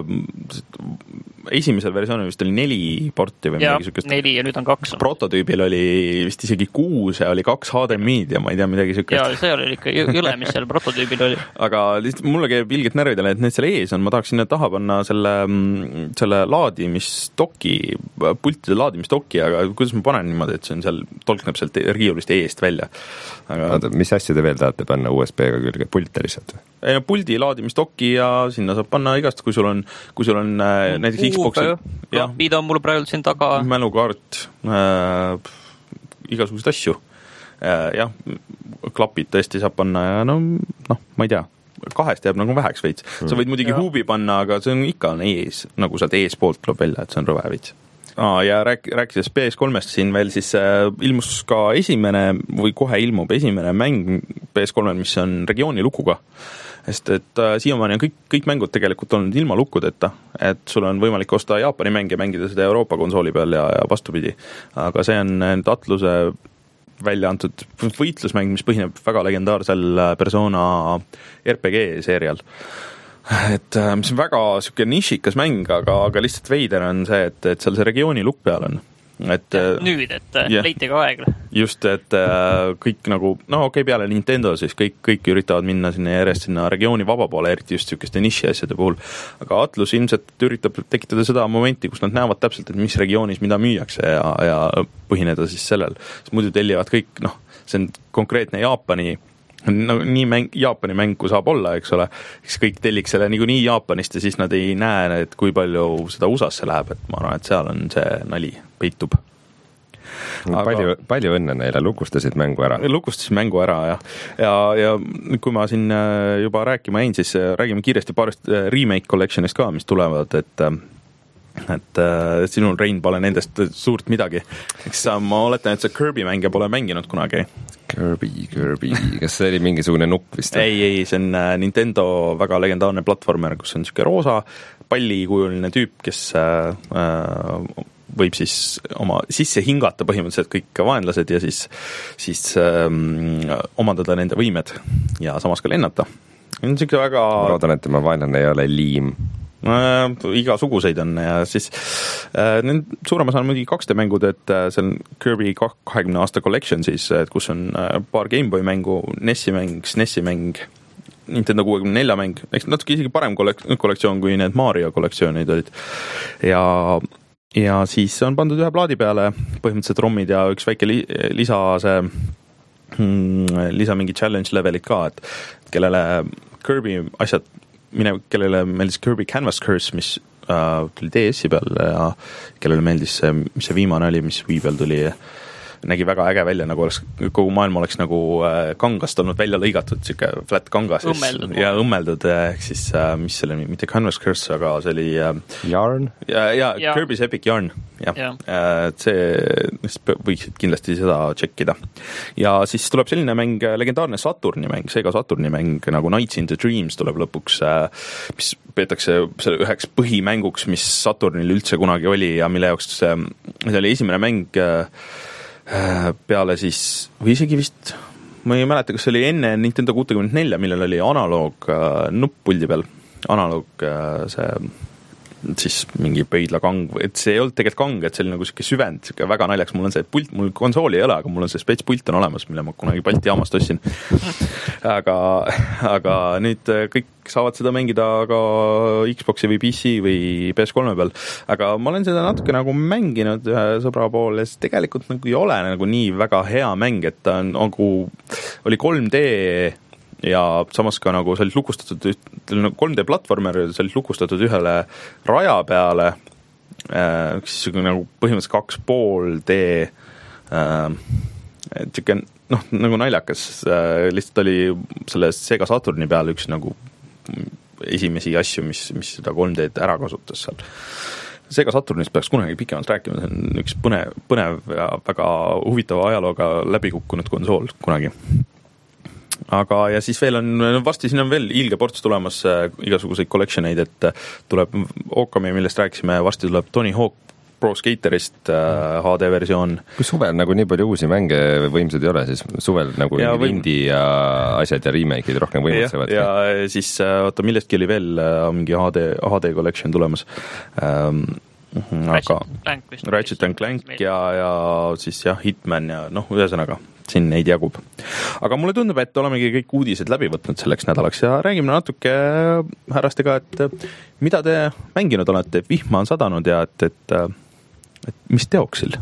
esimesel versioonil vist oli neli porti või ja, midagi sükest. neli ja nüüd on kaks. Prototüübil oli vist isegi kuus ja oli kaks H D M I-d ja ma ei tea midagi sükest. Ja see oli ikka jõle, mis seal prototüübil oli. Aga lihtsalt mulle käib ilgelt närvidele, et need seal ees on, ma tahaks sinna taha panna selle, selle laadimisdoki, pultide laadimisdoki, aga kuidas ma panen niimoodi, et see on seal, tolkneb sealt riiulist eest välja. Aga... Oota, mis asju te veel tahate panna U S B-ga külge? Pulte lihtsalt? Ei, puldi laadimisdoki ja sinna saab panna igast, kui sul on, kui sul on äh, näiteks Xboxi... Klapid on mul praegu siin taga. Mälukaart, äh, igasugused asju. Äh, jah, klapid tõesti saab panna ja no, no ma ei tea, kahest jääb nagu väheks veits. Hmm. Sa võid muidugi ja. Huubi panna, aga see on ikka on ees, nagu sealt ees poolt tuleb välja, et see on rõve veits. Aa, ja rääk, rääkides P S kolmest siin veel, siis äh, ilmus ka esimene või kohe ilmub esimene mäng P S kolmel, mis on regiooni lukuga. Sest et äh, siiamaani on kõik, kõik mängud tegelikult olnud ilma lukkudeta, et sul on võimalik osta Jaapani mänge ja mängida seda Euroopa konsooli peal ja, ja vastupidi. Aga see on nüüd Atluse välja antud võitlusmäng, mis põhineb väga legendaarsel Persona R P G seerial. Et mis on väga siuke nišikas mäng, aga, aga lihtsalt veider on see, et, et seal see regiooni lukk peal on. Et, nüüd, et yeah. leiti ka aeg. Just, et kõik nagu, no okei, okay, peale Nintendo siis kõik, kõik üritavad minna sinna järjest sinna regiooni vaba poole, eriti just siukeste niši asjade puhul. Aga Atlus ilmselt üritab tekitada seda momenti, kus nad näevad täpselt, et mis regioonis mida müüakse ja, ja põhineda siis sellel. Siis muidu tellivad kõik, noh, see on konkreetne Jaapani no, nii mäng, Jaapani mäng, kui saab olla, eks ole, siis kõik telliks selle nii, nii Jaapanist ja siis nad ei näe, et kui palju seda U S A-sse läheb, et ma arvan, et seal on see nali peitub. Aga... Palju, palju õnne neile, lukustasid mängu ära. Lukustasid mängu ära, jah. Ja, ja kui ma siin juba rääkima jäin, siis räägime kiiresti paarist remake collectionist ka, mis tulevad, et et äh, sinul, Rein, pole nendest suurt midagi. Eks ma oletan, et see Kirby mänge pole mänginud kunagi. Kirby, Kirby, kas see oli mingisugune nukk vist? Ei, ei, see on Nintendo väga legendaarne platformer, kus on siuke roosa pallikujuline tüüp, kes äh, võib siis oma sisse hingata põhimõtteliselt kõik vaenlased ja siis, siis äh, omandada nende võimed ja samas ka lennata. On siuke väga... Ma loodan, et ma vaenlane ei ole liim. Äh, igasuguseid on ja siis äh, suurem osa on muidugi kaks D mängud, et äh, see on Kirby kahekümne aasta collection siis, et kus on äh, paar Gameboy mängu, Nessi mäng, Nessi mäng, Nintendo kuuekümne nelja mäng, eks natuke isegi parem kollek- kollektsioon kui need Mario kollektsioonid olid ja, ja siis on pandud ühe plaadi peale põhimõtteliselt rommid ja üks väike li- lisa see hmm, lisa mingi challenge levelid ka, et kellele Kirby asjad mine, kellele meeldis Kirby Canvas Curse, mis äh, tuli D S-i peal ja kellele meeldis see, mis see viimane oli, mis Wii peal tuli, nägi väga äge välja, nagu oleks, kogu maailm oleks nagu äh, kangast olnud välja lõigatud, siuke flat kangas õmmeldud. ja õmmeldud, ehk siis äh, mis selle, mitte Canvas Curse, aga see oli äh, Yarn? Ja, ja, ja. Kirby's Epic Yarn, jah. Ja. Äh, see võiksid kindlasti seda tšekkida. Ja siis tuleb selline mäng, legendaarne Saturni mäng, Sega Saturni mäng, nagu Nights in the Dreams tuleb lõpuks, äh, mis peetakse selle üheks põhimänguks, mis Saturnil üldse kunagi oli ja mille jaoks see, see oli esimene mäng äh, peale siis, või isegi vist, ma ei mäleta, kas see oli enne Nintendo kuutekümmet nelja, millel oli analoog äh, nupp-puldi peal, analoog äh, see siis mingi pöidlakang, et see ei olnud tegelikult kang, et see oli nagu siuke süvend, siuke väga naljaks, mul on see pult, mul konsooli ei ole, aga mul on see spets pult on olemas, mille ma kunagi Balti jaamast ostsin. aga, aga nüüd kõik saavad seda mängida ka Xboxi või P C või P S kolme peal, aga ma olen seda natuke nagu mänginud ühe sõbra pool ja see tegelikult nagu ei ole nagu nii väga hea mäng, et ta on nagu, oli kolm D ja samas ka nagu see oli lukustatud kolm D platvormer, see oli lukustatud ühele raja peale, siis nagu põhimõtteliselt kaks pool D, et siuke noh, nagu naljakas, lihtsalt oli selle Sega Saturni peal üks nagu esimesi asju, mis, mis seda kolm D ära kasutas seal. Sega Saturnist peaks kunagi pikemalt rääkima, see on üks põnev, põnev ja väga huvitava ajalooga läbikukkunud konsool kunagi. Aga ja siis veel on, varsti siin on veel ilge ports tulemas igasuguseid collectioneid, et tuleb Okami, millest rääkisime, varsti tuleb Tony Hawk Pro Skaterist äh, H D versioon. Kui suvel nagu nii palju uusi mänge võimsad ei ole, siis suvel nagu ja võim... indie ja asjad ja remake'id rohkem võimutsevad. Ja, ja siis, oota, millestki oli veel mingi H D, H D collection tulemas. Ähm, aga Ratchet and Clank ja, ja siis jah, Hitman ja noh, ühesõnaga siin neid jagub. Aga mulle tundub, et olemegi kõik uudised läbi võtnud selleks nädalaks ja räägime natuke härrastega, et mida te mänginud olete, vihma on sadanud ja et, et, et mis teoksil?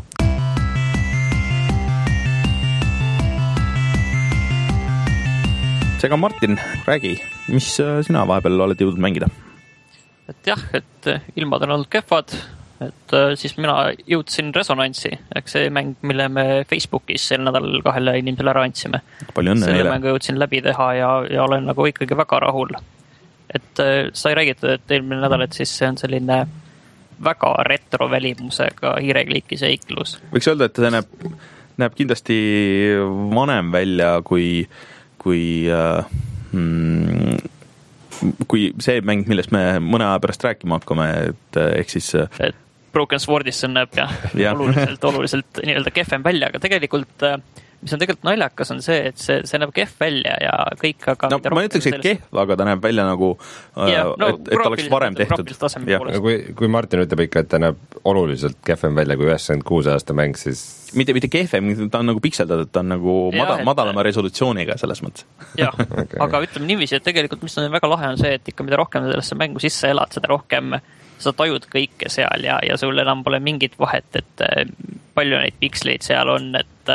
Seega Martin, räägi, mis sina vahepeal oled jõudnud mängida? Et jah, et ilmad on olnud kehvad, et siis mina jõudsin Resonance'i, ehk see mäng, mille me Facebookis sel nädalal kahele inimesele ära andsime. Palju õnne selle neile. Mängu jõudsin läbi teha ja, ja olen nagu ikkagi väga rahul. Et sai räägitud, et eelmine nädal, et siis see on selline väga retrovälimusega hiireklikki seiklus. Võiks öelda, et see näeb, näeb kindlasti vanem välja kui, kui äh, mm, kui see mäng, millest me mõne aja pärast rääkima hakkame, et ehk siis et Broken Swordis see näeb jah, ja. oluliselt, oluliselt nii-öelda kehvem välja, aga tegelikult mis on tegelikult naljakas on see, et see, see näeb kehv välja ja kõik, aga no ma ütleks, et kehv, aga ta näeb välja nagu ja, no, et, et oleks varem tehtud kui, kui Martin ütleb ikka, et ta näeb oluliselt kehvem välja kui üheksakümmend kuus aasta mäng, siis mitte, mitte kehvem, ta on nagu pikseldatud, ta on nagu ja, mada, et... madalama resolutsiooniga selles mõttes. Jah, okay. Aga ütleme niiviisi, et tegelikult mis on väga lahe on see, et ikka mida rohkem sellesse mängu sisse elad, seda rohkem sa tajud kõike seal ja, ja sul enam pole mingit vahet, et palju neid piksleid seal on, et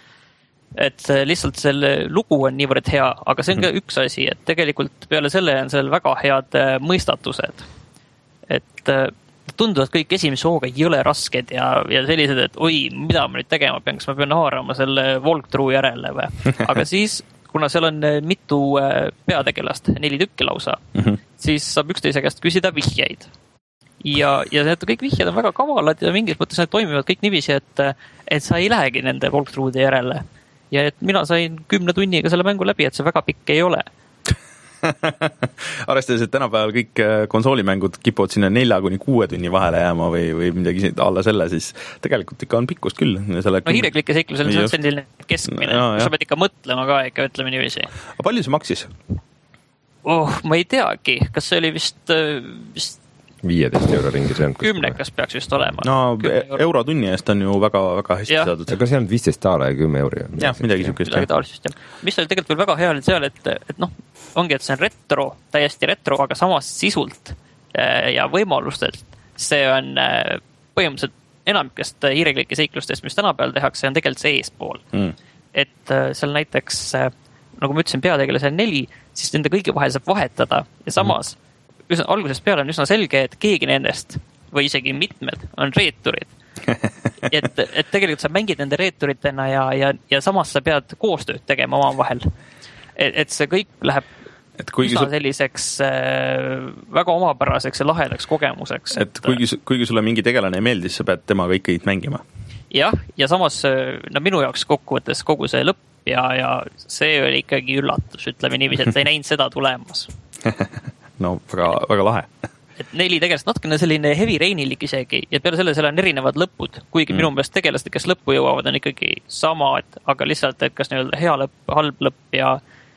et lihtsalt selle lugu on niivõrd hea, aga see on ka üks asi, et tegelikult peale selle on seal väga head mõistatused. Et tunduvad kõik esimese hooga jõle rasked ja, ja sellised, et oi, mida ma nüüd tegema pean, kas ma pean haarama selle walkthrough järele või. Aga siis, kuna seal on mitu peategelast, neli tükki lausa, mm-hmm. siis saab üksteise käest küsida vihjeid. Ja, ja need kõik vihjed on väga kavalad ja mingis mõttes need toimivad kõik niiviisi, et, et sa ei lähegi nende walkthrough'de järele. Ja et mina sain kümne tunniga selle mängu läbi, et see väga pikk ei ole. Arvestades, et tänapäeval kõik konsoolimängud kipuvad sinna nelja kuni kuue tunni vahele jääma või, või midagi alla selle, siis tegelikult ikka on pikkust küll. Selle no hiireklike seiklusel on selline keskmine. Ja, ja. Sa pead ikka mõtlema ka, ikka ütleme niiviisi. Aga palju see maksis? Oh, ma ei teagi. Kas see oli vist... vist viieteist euro ringis on. Kümnekas peaks just olema. No euro. euro tunni eest on ju väga, väga hästi ja. Saadud. Aga see on viisteist daala ja kümme euri. Jah, midagi sükest. Mis oli tegelikult veel väga hea oli seal, et, et noh, ongi, et see on retro, täiesti retro, aga samas sisult ja võimalustelt. See on põhimõtteliselt enamikest hiireklike seiklustest, mis tänapäeval tehakse, on tegelikult see eespool. Mm. Et seal näiteks, nagu ma ütlesin, peategelase neli, siis nende kõigi vahel saab vahetada ja samas mm. Üsna, algusest peale on üsna selge, et keegi nendest või isegi mitmed on reeturid. et, et tegelikult sa mängid nende reeturitena ja, ja, ja samas sa pead koostööd tegema oma vahel. Et, et see kõik läheb et üsna sul... selliseks äh, väga omapäraseks ja lahedaks kogemuseks. Et, et kuigi, kuigi sulle mingi tegelane ei meeldi, sa pead temaga ikkagi mängima. Jah, ja samas no, minu jaoks kokkuvõttes kogu see lõpp ja, ja see oli ikkagi üllatus, ütleme niiviisi, et ei näinud seda tulemas. No väga, väga lahe. Et neli tegelast natukene selline heavy rainilik isegi ja peale selle seal on erinevad lõpud, kuigi mm. minu meelest tegelased, kes lõppu jõuavad, on ikkagi sama, et, aga lihtsalt, et kas nii-öelda hea lõpp, halb lõpp ja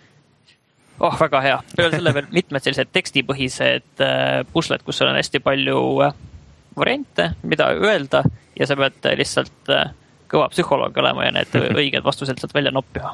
oh, väga hea. Peale selle veel mitmed sellised tekstipõhised pusled, kus on hästi palju variante, mida öelda ja sa pead lihtsalt kõva psühholoog olema ja need õiged vastused sealt välja noppima.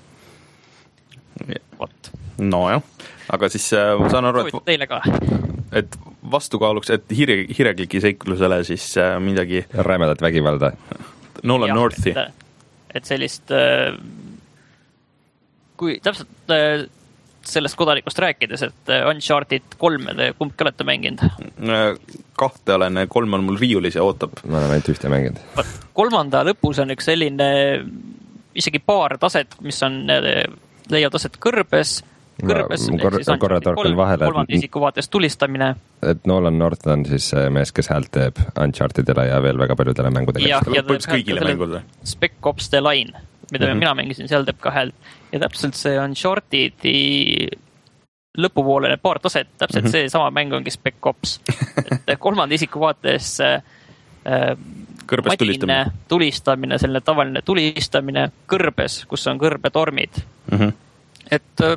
Vot. No jah, aga siis äh, ma saan aru, et, teile ka. Et vastukaaluks, et hiire, hiirekliki seiklusele siis äh, midagi rämedat vägivalda. Nolan Northi. Et, et sellist äh, kui täpselt äh, sellest kodanikust rääkides, et Uncharted kolme te kumbki olete mänginud? Kahte olen, kolm on mul riiulis ja ootab. Ma olen ainult ühte mänginud. Kolmanda lõpus on üks selline isegi paar taset, mis on leiavad taset kõrbes kõrbes, kor korra torkan vahele, kolmanda isiku vaatest tulistamine. Et Nolan North on siis mees, kes häält teeb Unchartedile ja veel väga paljudele mängudele. Ja, ja ta kõigile mängudele. Spec Ops The Line, mida mm -hmm. mina mängisin, seal teeb ka häält. Ja täpselt see Unchartedi lõpupoolene paar taset, täpselt mm -hmm. see sama mäng ongi Spec Ops. Et kolmanda isiku vaates äh, kõrbes tulistamine. tulistamine, selline tavaline tulistamine kõrbes, kus on kõrbetormid. Mm -hmm. Et äh,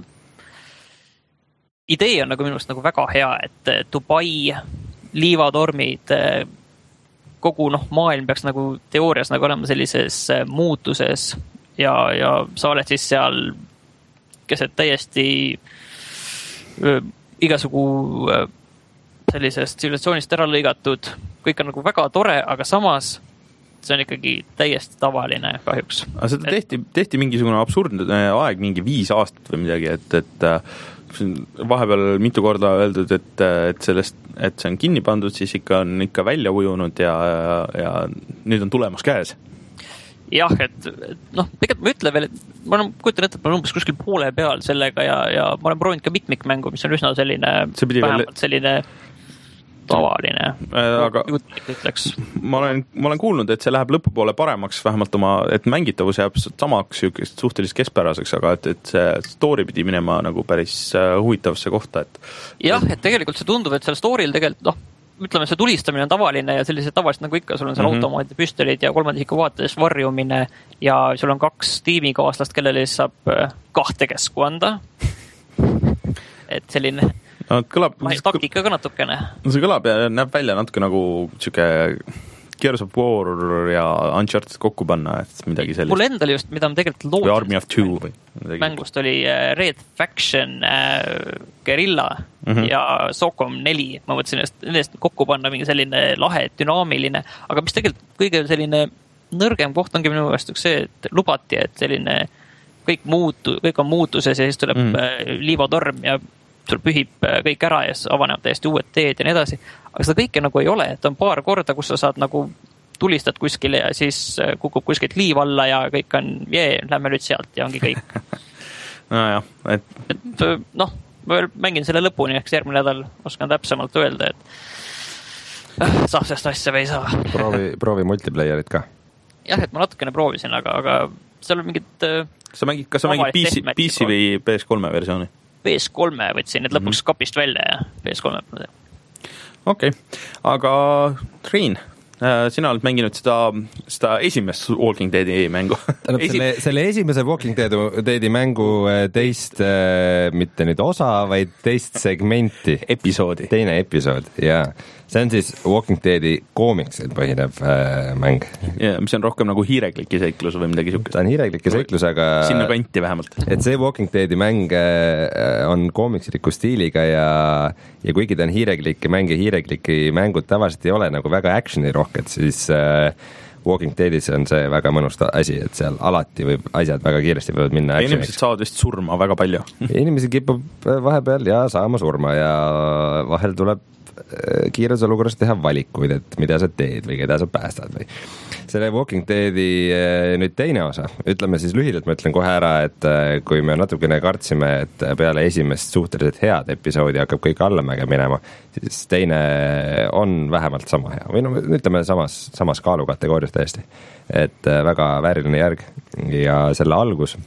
idee on nagu minu arust nagu väga hea, et Dubai, liivatormid, kogu noh, maailm peaks nagu teoorias nagu olema sellises muutuses ja, ja sa oled siis seal keset täiesti öö, igasugu öö, sellisest tsivilisatsioonist ära lõigatud. Kõik on nagu väga tore, aga samas see on ikkagi täiesti tavaline kahjuks. Aga seda tehti, tehti mingisugune absurdne aeg, mingi viis aastat või midagi, et, et vahepeal mitu korda öeldud, et, et sellest, et see on kinni pandud, siis ikka on ikka välja ujunud ja, ja, ja nüüd on tulemas käes. Jah, et, et noh, tegelikult ma ütlen veel, et ma olen, kujutan ette, et ma olen umbes kuskil poole peal sellega ja, ja ma olen proovinud ka mitmikmängu, mis on üsna selline, vähemalt veel... selline tavaline. Aga ma olen, ma olen kuulnud, et see läheb lõpupoole paremaks, vähemalt oma, et mängitavus jääb samaks suhteliselt keskpäraseks, aga et, et see story pidi minema nagu päris huvitavasse kohta. Et... jah, et tegelikult see tundub, et seal story'l tegelikult, noh, ütleme, see tulistamine on tavaline ja sellised tavaliselt nagu ikka, sul on seal mm -hmm. automaatid, püstolid ja kolmandisiku vaates varjumine ja sul on kaks tiimikaaslast, kellele saab kahte käsku anda. Et selline no, kõlab, taktika ka natukene. No see kõlab ja näeb välja natuke nagu siuke Gears of War ja Uncharted kokku panna, et midagi sellist. Mul endal just, mida ma tegelikult loodsin. Või Army of Two või mängust oli Red Faction, äh, Guerrilla mm -hmm. ja Socom neli. Ma mõtlesin, et nendest kokku panna mingi selline lahe, dünaamiline, aga mis tegelikult kõige selline nõrgem koht ongi minu meelest see, et lubati, et selline kõik muutu, kõik on muutuses ja siis tuleb mm -hmm. liivatorm ja sul pühib kõik ära ja avanevad täiesti uued teed ja nii edasi. Aga seda kõike nagu ei ole, et on paar korda, kus sa saad nagu tulistad kuskile ja siis kukub kuskilt liiv alla ja kõik on, jee, lähme nüüd sealt ja ongi kõik. Nojah, et... et noh, ma veel mängin selle lõpuni, eks järgmine nädal oskan täpsemalt öelda, et äh, saab sellest asja või ei saa. Proovi, proovi multiplayerit ka. Jah, et ma natukene proovisin, aga, aga seal on mingid... Sa mängid, kas sa mängid P C, P C või P S kolme versiooni? P S kolme võtsin, need lõpuks mm -hmm. kapist välja ja P S kolme. Okei, okay. Aga Triin, sina oled mänginud seda, seda esimest Walking Deadi mängu. Esi... Selle, selle esimese Walking Deadi mängu teist, mitte nüüd osa, vaid teist segmenti. Episoodi. Teine episood, jaa. See on siis Walking Deadi koomiksil põhinev äh, mäng. Yeah, mis on rohkem nagu hiirekliki seiklus või midagi siukest. Ta on hiirekliki seiklus, aga... Sinna kanti vähemalt. Et see Walking Deadi mäng äh, on koomiksiliku stiiliga ja, ja kuigi ta on hiirekliki mäng ja hiirekliki mängud tavaliselt ei ole nagu väga actioni rohked, siis äh, Walking Deadis on see väga mõnus asi, et seal alati võib asjad väga kiiresti võivad minna actioniks. Inimesed saavad vist surma väga palju. Inimesi kipub vahepeal ja saama surma ja vahel tuleb kiires olukorras teha valikuid, et mida sa teed või keda sa päästad või. Selle Walking Deadi nüüd teine osa, ütleme siis lühidalt, ma ütlen kohe ära, et kui me natukene kartsime, et peale esimest suhteliselt head episoodi hakkab kõik allamäge minema, siis teine on vähemalt sama hea või no ütleme samas, samas kaalukategoorias täiesti, et väga vääriline järg ja selle algus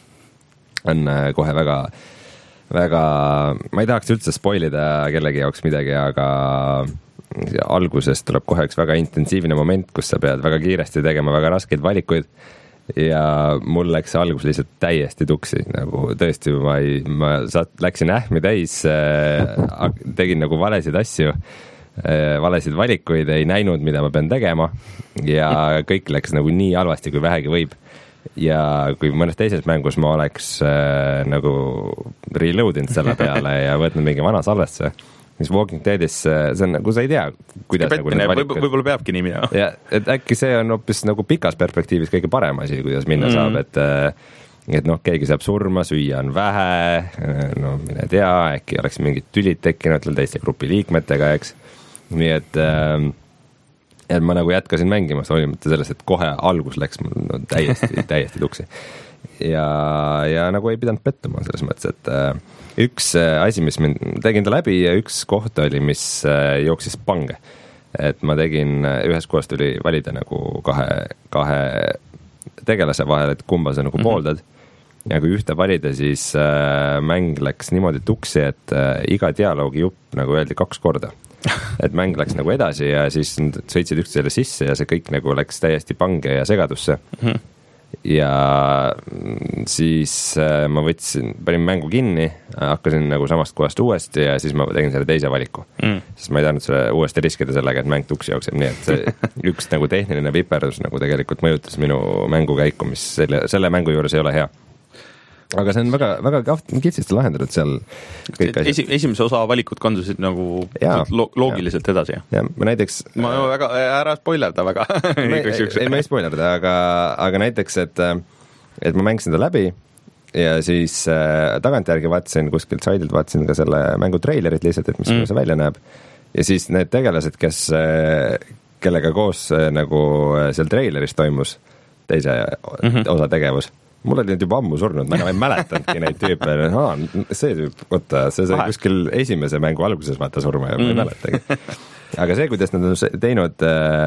on kohe väga väga, ma ei tahaks üldse spoilida kellegi jaoks midagi, aga alguses tuleb kohe üks väga intensiivne moment, kus sa pead väga kiiresti tegema väga raskeid valikuid ja mul läks see algus lihtsalt täiesti tuksi, nagu tõesti ma, ei, ma läksin ähmi täis, tegin nagu valesid asju, valesid valikuid, ei näinud, mida ma pean tegema ja kõik läks nagu nii halvasti, kui vähegi võib. Ja kui mõnes teises mängus ma oleks äh, nagu reloadinud selle peale ja võtnud mingi vana salvesse, mis Walking Deadis, see on nagu, sa ei tea, kuidas nagu need valikud... Võib-olla peabki nii minema. Ja, et äkki see on hoopis nagu pikas perspektiivis kõige parem asi, kuidas minna mm. saab, et et noh, keegi saab surma, süüa on vähe, no mine tea, äkki oleks mingid tülid tekkinud teiste grupi liikmetega, eks. Nii et... Äh, et ma nagu jätkasin mängimast, olimata sellest, et kohe algus läks mul no, täiesti, täiesti tuksi. ja, ja nagu ei pidanud pettuma selles mõttes, et äh, üks asi, mis mind, tegin ta läbi ja üks koht oli, mis äh, jooksis pange. Et ma tegin, ühes kohas tuli valida nagu kahe, kahe tegelase vahel, et kumba sa nagu mm-hmm. pooldad. Ja kui ühte valida, siis äh, mäng läks niimoodi tuksi, et äh, iga dialoogi jupp nagu öeldi kaks korda. Et mäng läks nagu edasi ja siis sõitsid üksteisele sisse ja see kõik nagu läks täiesti pange ja segadusse. Mm-hmm. Ja siis äh, ma võtsin, panin mängu kinni, hakkasin nagu samast kohast uuesti ja siis ma tegin selle teise valiku. Mm. Sest ma ei tahtnud selle uuesti riskida sellega, et mäng tuksi jookseb, nii et see üks nagu tehniline viperdus nagu tegelikult mõjutas minu mängukäiku, mis selle, selle mängu juures ei ole hea. Aga see on väga, väga kitsasti lahendatud seal kõik asjad. Esi, esimese osa valikud kandusid nagu ja, lo loogiliselt ja. edasi. Ja, ma näiteks... Ma väga, ära spoilerda väga. Ma, ei, ma ei spoilerda, aga, aga näiteks, et, et ma mängisin ta läbi ja siis äh, tagantjärgi vaatasin kuskilt saidilt, vaatasin ka selle mängu treilerit lihtsalt, et mis mm. see välja näeb. Ja siis need tegelased, kes, kellega koos nagu seal treileris toimus teise mm-hmm. osa tegevus, mul oli nüüd juba ammu surnud, ma enam ei mäletanudki neid tüüpe, aa, see tüüp, oota, see sai kuskil esimese mängu alguses vaata surma ja ma ei mm. mäletagi. Aga see, kuidas nad on teinud,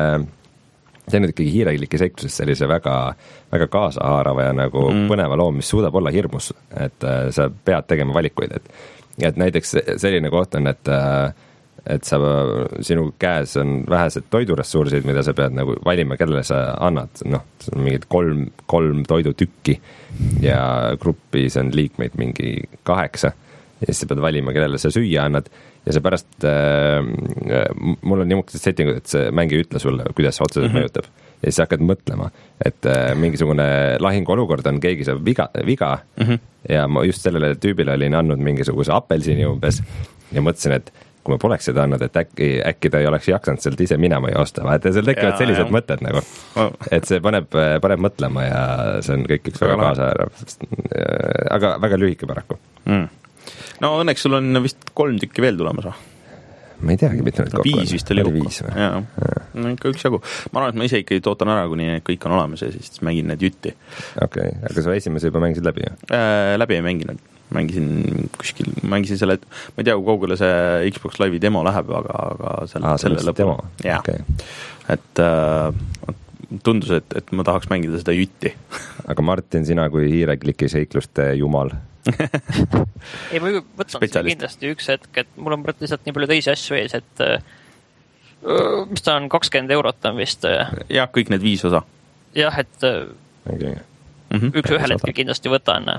teinud ikkagi hiireglike seikluses sellise väga, väga kaasahaarava ja nagu mm. põneva loom, mis suudab olla hirmus, et sa pead tegema valikuid, et, et näiteks selline koht on, et et sa, sinu käes on vähesed toiduressursid, mida sa pead nagu valima, kellele sa annad, noh, mingid kolm, kolm toidutükki ja grupis on liikmeid mingi kaheksa ja siis sa pead valima, kellele sa süüa annad ja see pärast äh, mul on niisugused settingud, et see mäng ei ütle sulle, kuidas see otseselt mm-hmm. mõjutab ja siis sa hakkad mõtlema, et äh, mingisugune lahingu olukord on, keegi saab viga, viga mm-hmm. ja ma just sellele tüübile olin andnud mingisuguse apelsini umbes ja mõtlesin, et kui ma poleks seda andnud, et äkki, äkki ta ei oleks jaksanud sealt ise minema joosta, vaata seal tekivad sellised jah. Mõtted nagu, et see paneb, paneb mõtlema ja see on kõik üks väga kaasa ära, aga väga lühike paraku mm.. No õnneks sul on vist kolm tükki veel tulemas, või? Ma ei teagi, mitte nüüd kokku. Viis vist oli kokku. Jaa, no ikka üks jagu. Ma arvan, et ma ise ikka tootan ära, kuni kõik on olemas ja siis mängin need jutti. Okei, okay. Aga sa esimese juba mängisid läbi, jah? Äh, läbi ei mänginud. Mängisin kuskil, mängisin selle, ma ei tea, kui kaugele see Xbox Live'i demo läheb, aga, aga selle, Aa, selle lõpu. Jaa, okay. Et äh, tundus, et, et ma tahaks mängida seda jutti. Aga Martin, sina kui hiirekliki seikluste jumal. ei, ma võtan siin kindlasti üks hetk, et mul on lihtsalt nii palju teisi asju ees, et uh, mis ta on, kakskümmend eurot on vist. Jah, kõik need viis osa. Jah, et okay. mm-hmm. üks ühel hetkel kindlasti võtan.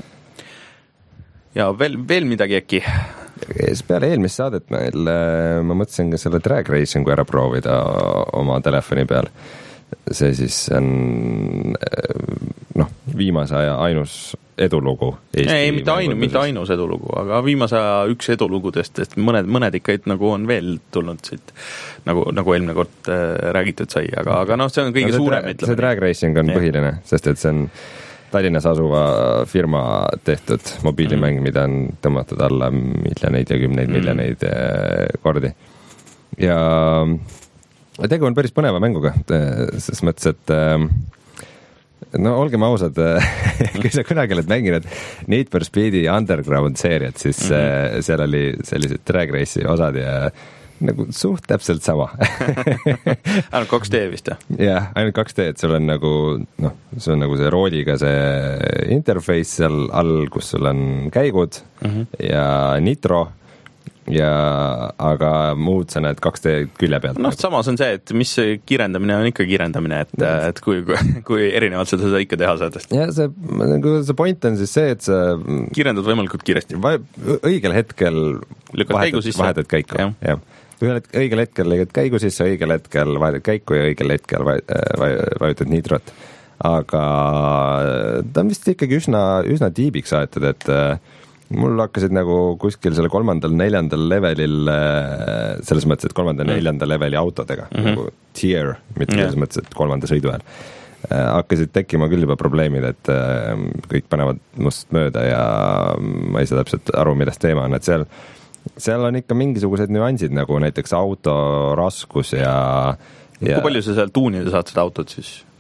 Ja veel, veel midagi äkki? Peale eelmist saadet meil, ma mõtlesin ka selle drag racingu ära proovida oma telefoni peal. See siis on noh, viimase aja ainus edulugu. Eesti ei, mitte, ainu, mitte ainus edulugu, aga viimase aja üks edulugudest, et mõned, mõned ikka nagu on veel tulnud siit, nagu, nagu eelmine kord äh, räägitud sai, aga, aga noh, see on kõige no, suurem. See, see drag racing on ja. Põhiline, sest et see on Tallinnas asuva firma tehtud mobiilimäng, mida on tõmmatud alla miljoneid ja kümneid mm. miljoneid kordi. Ja tegu on päris põneva mänguga, ses mõttes, et no olgem ausad, kui sa kunagi oled mänginud Need for Speedi Underground seeriat, siis mm-hmm. seal oli sellised drag race'i osad ja nagu suht täpselt sama. ainult kaks D vist, jah? jah, ainult kaks D, et sul on nagu, noh, see on nagu see rooliga see interface seal all, kus sul on käigud mm-hmm. ja nitro ja aga muud sa näed kaks D külje pealt. noh, samas on see, et mis kiirendamine on ikka kiirendamine, et, et kui, kui, kui erinevalt seda sa ikka teha saad. ja see, nagu see point on siis see, et sa kiirendad võimalikult kiiresti. õigel hetkel vahetad, vahetad käiku. jah ja. Ühel hetkel, õigel hetkel lõigad käigu sisse, õigel hetkel vahetad käiku ja õigel hetkel vajutad nitrot. Aga ta on vist ikkagi üsna, üsna tiibiks aetud, et mul hakkasid nagu kuskil selle kolmandal, neljandal levelil, selles mõttes, et kolmandal, mm. neljandal leveli autodega, mm-hmm. nagu tier, mitte yeah. selles mõttes, et kolmanda sõidu ajal. Hakkasid tekkima küll juba probleemid, et kõik panevad must mööda ja ma ei saa täpselt aru, millest teema on, et seal seal on ikka mingisugused nüansid, nagu näiteks auto raskus ja, ja... kui palju sa seal tuunida saad seda autot siis?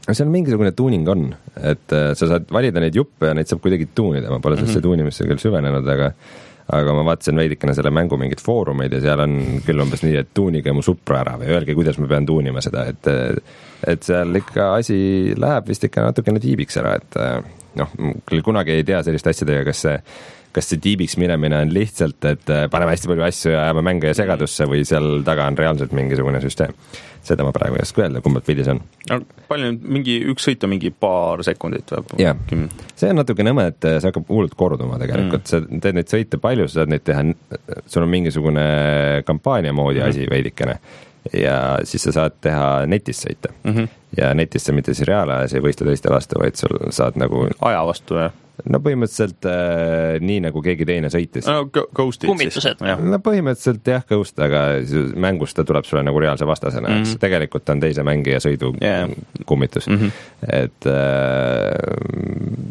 seal mingisugune tuuning on, et sa saad valida neid juppe ja neid saab kuidagi tuunida, ma pole sellesse mm -hmm. tuunimisse küll süvenenud, aga aga ma vaatasin veidikene selle mängu mingid foorumeid ja seal on küll umbes nii, et tuunige mu Supra ära või öelge, kuidas ma pean tuunima seda, et et seal ikka asi läheb vist ikka natukene tiibiks ära, et noh, küll kunagi ei tea sellist asjadega, kas see kas see tiibiks minemine on lihtsalt, et paneme hästi palju asju ja ajame mänge ja segadusse või seal taga on reaalselt mingisugune süsteem. Seda ma praegu ei oska öelda, kumbalt pidi see on. No, palju mingi üks sõit on mingi paar sekundit või? Jah, see on natuke nõme, et see hakkab hullult korduma tegelikult. Mm. Sa teed neid sõite palju, sa saad neid teha, sul on mingisugune kampaania moodi mm. asi veidikene ja siis sa saad teha netis sõite. Mm -hmm. Ja netis sa mitte siis reaalajas ei võista teiste vastu, vaid sul saad nagu aja vastu, jah? No põhimõtteliselt äh, nii nagu keegi teine sõitis. No ghost'id kummitused. Siis. No põhimõtteliselt jah, ghost, aga mängust ta tuleb sulle nagu reaalse vastasena, mm -hmm. tegelikult on teise mängija sõidu yeah. kummitus. Mm -hmm. Et äh,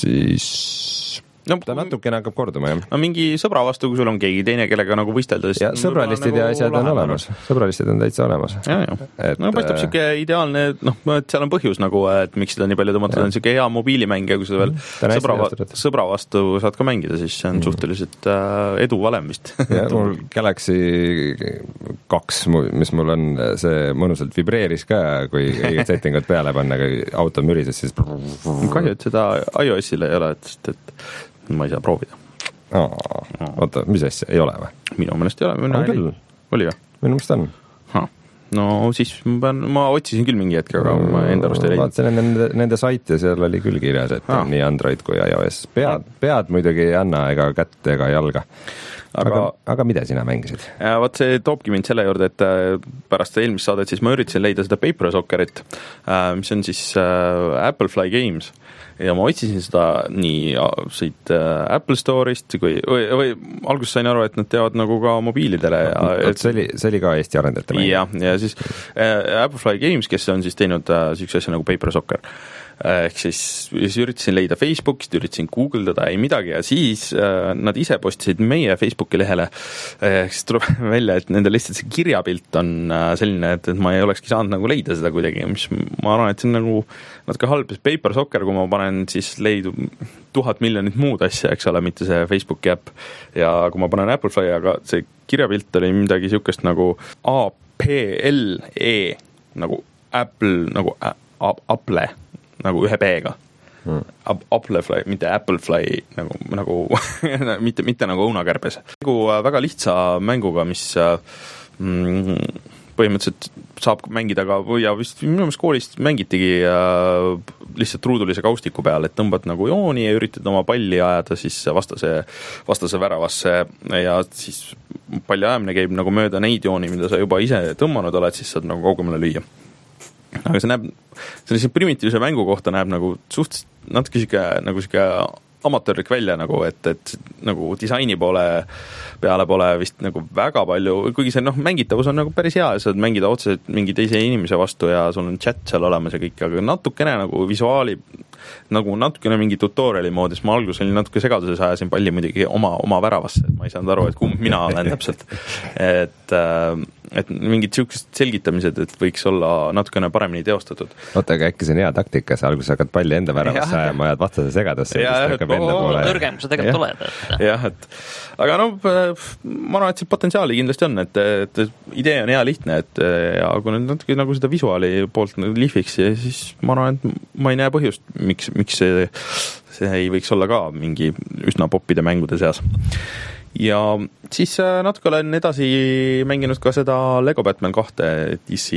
siis no, ta natukene hakkab korduma, jah. No mingi sõbra vastu, kui sul on keegi teine, kellega nagu võistelda. Ja sõbralistid ja asjad on olemas. Sõbralistid on täitsa olemas. Ja, ja. Et, no paistab siuke ideaalne, noh, et seal on põhjus nagu, et miks seda nii palju tõmmatud on siuke hea mobiilimäng ja kui sa veel sõbra, sõbra vastu saad ka mängida, siis see on mm. suhteliselt äh, edu valem vist. Ja mul Galaxy kaks, mis mul on, see mõnusalt vibreeris ka, kui õiged settingud peale panna, kui auto mürises, siis kahju, et seda iOS-il ei ole, et, et ma ei saa proovida. Aa, oota, mis asja, ei ole või? Minu mõnest ei ole. On küll. Oli või? Minu mõnest on. Ha. No siis ma, pean, ma otsisin küll mingi hetk, aga ma enda arust ei leidnud. Vaatasin nende, nende sait ja seal oli küll kirjas, et ha. nii Android kui iOS. Pead, pead muidugi ei anna ega kätt ega jalga. Aga, aga, aga mida sina mängisid? Vaat see toobki mind selle juurde, et pärast eelmist saadet siis ma üritasin leida seda Paper Soccerit, mis on siis Apple Fly Games. Ja ma otsisin seda nii siit Apple Store'ist kui, või, või alguses sain aru, et nad teevad nagu ka mobiilidele. Ja, et see oli, see oli ka Eesti arendajate mäng. Ja, ja siis äh, Apple Fly Games, kes on siis teinud äh, sihukese asja nagu Paper Soccer. Ehk siis, siis üritasin leida Facebookist, üritasin Google'dada, ei midagi ja siis äh, nad ise postisid meie Facebooki lehele. Ehk siis tuleb välja, et nende lihtsalt see kirjapilt on äh, selline, et, et ma ei olekski saanud nagu leida seda kuidagi, mis ma arvan, et see on nagu natuke halb, Paper Soccer, kui ma panen siis leidu tuhat miljonit muud asja, eks ole, mitte see Facebooki äpp. Ja kui ma panen Apple Fly, aga see kirjapilt oli midagi sihukest nagu A P L E, nagu Apple, nagu Apple nagu ühe B-ga hmm.. Apple Fly, mitte Apple Fly nagu, nagu mitte, mitte nagu õunakärbes. Väga lihtsa mänguga, mis mm, põhimõtteliselt saab mängida ka, ja vist minu meelest koolist mängitigi äh, lihtsalt ruudulise kaustiku peal, et tõmbad nagu jooni ja üritad oma palli ajada siis vastase, vastase väravasse ja siis palli ajamine käib nagu mööda neid jooni, mida sa juba ise tõmmanud oled, siis saad nagu kaugemale lüüa. Aga see näeb, sellise primitiivse mängu kohta näeb nagu suht natuke siuke, nagu siuke amatöörlik välja nagu, et, et nagu disaini poole peale pole vist nagu väga palju, kuigi see noh, mängitavus on nagu päris hea ja saad mängida otseselt mingi teise inimese vastu ja sul on chat seal olemas ja kõik, aga natukene nagu visuaali, nagu natukene mingi tutoriali moodis, ma alguses olin natuke segaduses, ajasin palli muidugi oma, oma väravasse, et ma ei saanud aru, et kumb mina olen täpselt. Et, et mingid siuksed selgitamised, et võiks olla natukene paremini teostatud. Oota, aga äkki see on hea taktika, sa alguses hakkad palli enda väravasse ajama, ajad vastase segadusse. Tõrgem, kui sa tegelikult oled. Jah, et aga no ma arvan, et see potentsiaali kindlasti on, et, et idee on hea lihtne, et ja kui nüüd natuke nagu seda visuaali poolt lihviks, siis ma arvan, et ma ei näe põhjust, miks, miks see, see ei võiks olla ka mingi üsna poppide mängude seas. Ja siis natuke olen edasi mänginud ka seda Lego Batman kahte D C,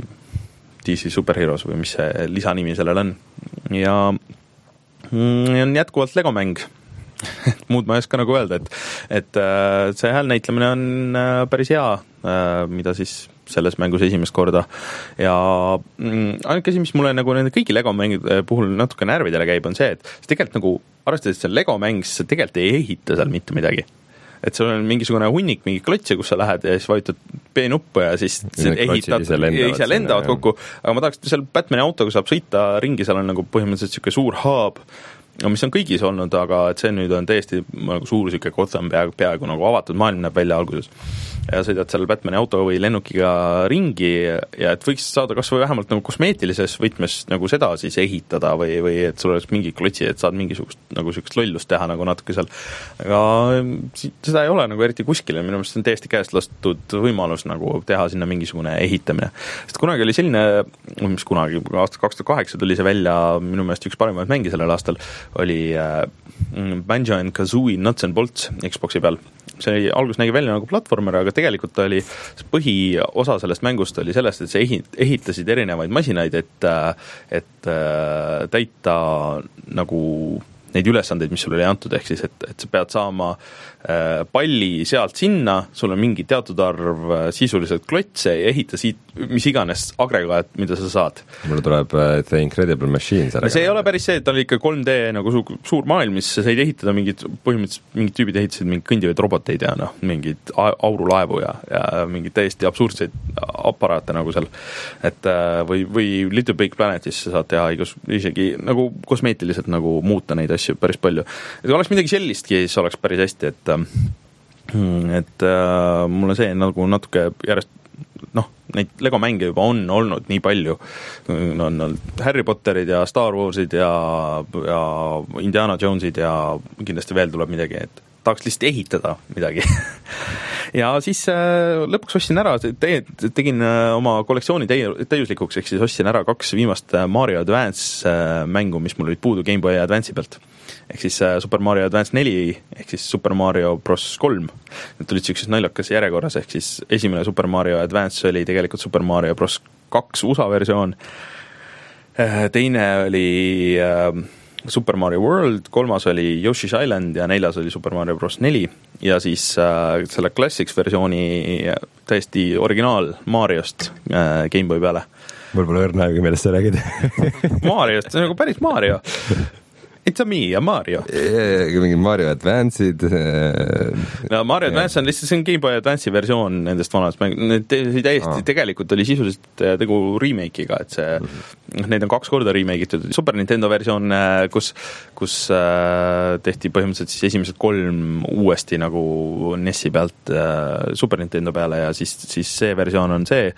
D C Superheroes või mis see lisanimi sellel on. Ja on jätkuvalt Lego mäng. Muud ma ei oska nagu öelda, et, et see häälnäitlemine on päris hea, mida siis selles mängus esimest korda. Ja ainuke asi, mis mulle nagu nende kõigi Lego mängude puhul natuke närvidele käib, on see, et see tegelikult nagu, arvestades, et see Lego mäng, see tegelikult ei ehita seal mitte midagi. Et sul on mingisugune hunnik, mingi klotse, kus sa lähed ja siis vajutad B-nuppu ja siis ehitad, ise lendavad, lendavad kokku. Aga ma tahaks, seal Batmani autoga saab sõita ringi, seal on nagu põhimõtteliselt siuke suur hub, mis on kõigis olnud, aga et see nüüd on täiesti nagu suur siuke Gotham peaaegu, peaaegu nagu avatud maailm näeb välja alguses. ja sõidad seal Batmani auto või lennukiga ringi ja et võiks saada kas või vähemalt nagu kosmeetilises võtmes nagu seda siis ehitada või, või et sul oleks mingi klotsi, et saad mingisugust nagu sükest lollust teha nagu natuke seal. Aga seda ei ole nagu eriti kuskil ja minu meelest on täiesti käest lastud võimalus nagu teha sinna mingisugune ehitamine. Sest kunagi oli selline, mis kunagi aasta kaks tuhat kaheksa tuli see välja, minu meelest üks parimaid mängi sellel aastal oli Banjo and Kazooie Nuts and Bolts Xboxi peal. See oli, algus nägi välja nagu platvormer, aga tegelikult oli põhiosa sellest mängust oli sellest, et sa ehitasid erinevaid masinaid, et, et täita nagu neid ülesandeid, mis sul oli antud, ehk siis, et, et sa pead saama palli sealt sinna, sul on mingi teatud arv sisuliselt klotse ja ehita siit mis iganes agregaat, mida sa saad. Mulle tuleb The Incredible Machine. See ei ole päris see, et oli ikka kolm D nagu suur, suur maailm, mis sa said ehitada mingid, põhimõtteliselt mingid tüübid ehitasid mingid kõndivaid roboteid ja noh, mingid aurulaevu ja, ja mingid täiesti absurdseid aparaate nagu seal. Et või, või Little Big Planetis sa saad teha igus, isegi nagu kosmeetiliselt nagu muuta neid asju päris palju. Et oleks midagi sellistki, siis oleks päris hästi, et et äh, mul on see nagu natuke järjest noh, neid Lego mänge juba on olnud nii palju, no, on Harry Potterid ja Star Warsid ja, ja Indiana Jonesid ja kindlasti veel tuleb midagi, et tahaks lihtsalt ehitada midagi ja siis äh, lõpuks ostsin ära, te, tegin äh, oma kollektsiooni täi, täiuslikuks, ehk siis ostsin ära kaks viimast Mario Advance äh, mängu, mis mul olid puudu Game Boy Advance'i pealt. Ehk siis äh, Super Mario Advance neli, ehk siis Super Mario Bros kolm. Need tulid sellises naljakas järjekorras, ehk siis esimene Super Mario Advance oli tegelikult Super Mario Bros kaks U S A versioon. Äh, teine oli äh, Super Mario World, kolmas oli Yoshi's Island ja neljas oli Super Mario Bros neli ja siis äh, selle Classics versiooni täiesti originaal Mariost äh, Game Boy peale. Mul pole õrna aega, millest sa räägid. Mariost, see on nagu päris Mario. It's a me ja Mario. Mingi Mario Advance'id. No Mario Advance on lihtsalt, see on Game Boy Advance'i versioon nendest vanadest mäng. Need täiesti ah. tegelikult oli sisuliselt tegu remake'iga, et see, mm-hmm. neid on kaks korda remake'itud. Super Nintendo versioon, kus, kus tehti põhimõtteliselt siis esimesed kolm uuesti nagu N E S-i pealt Super Nintendo peale ja siis, siis see versioon on see,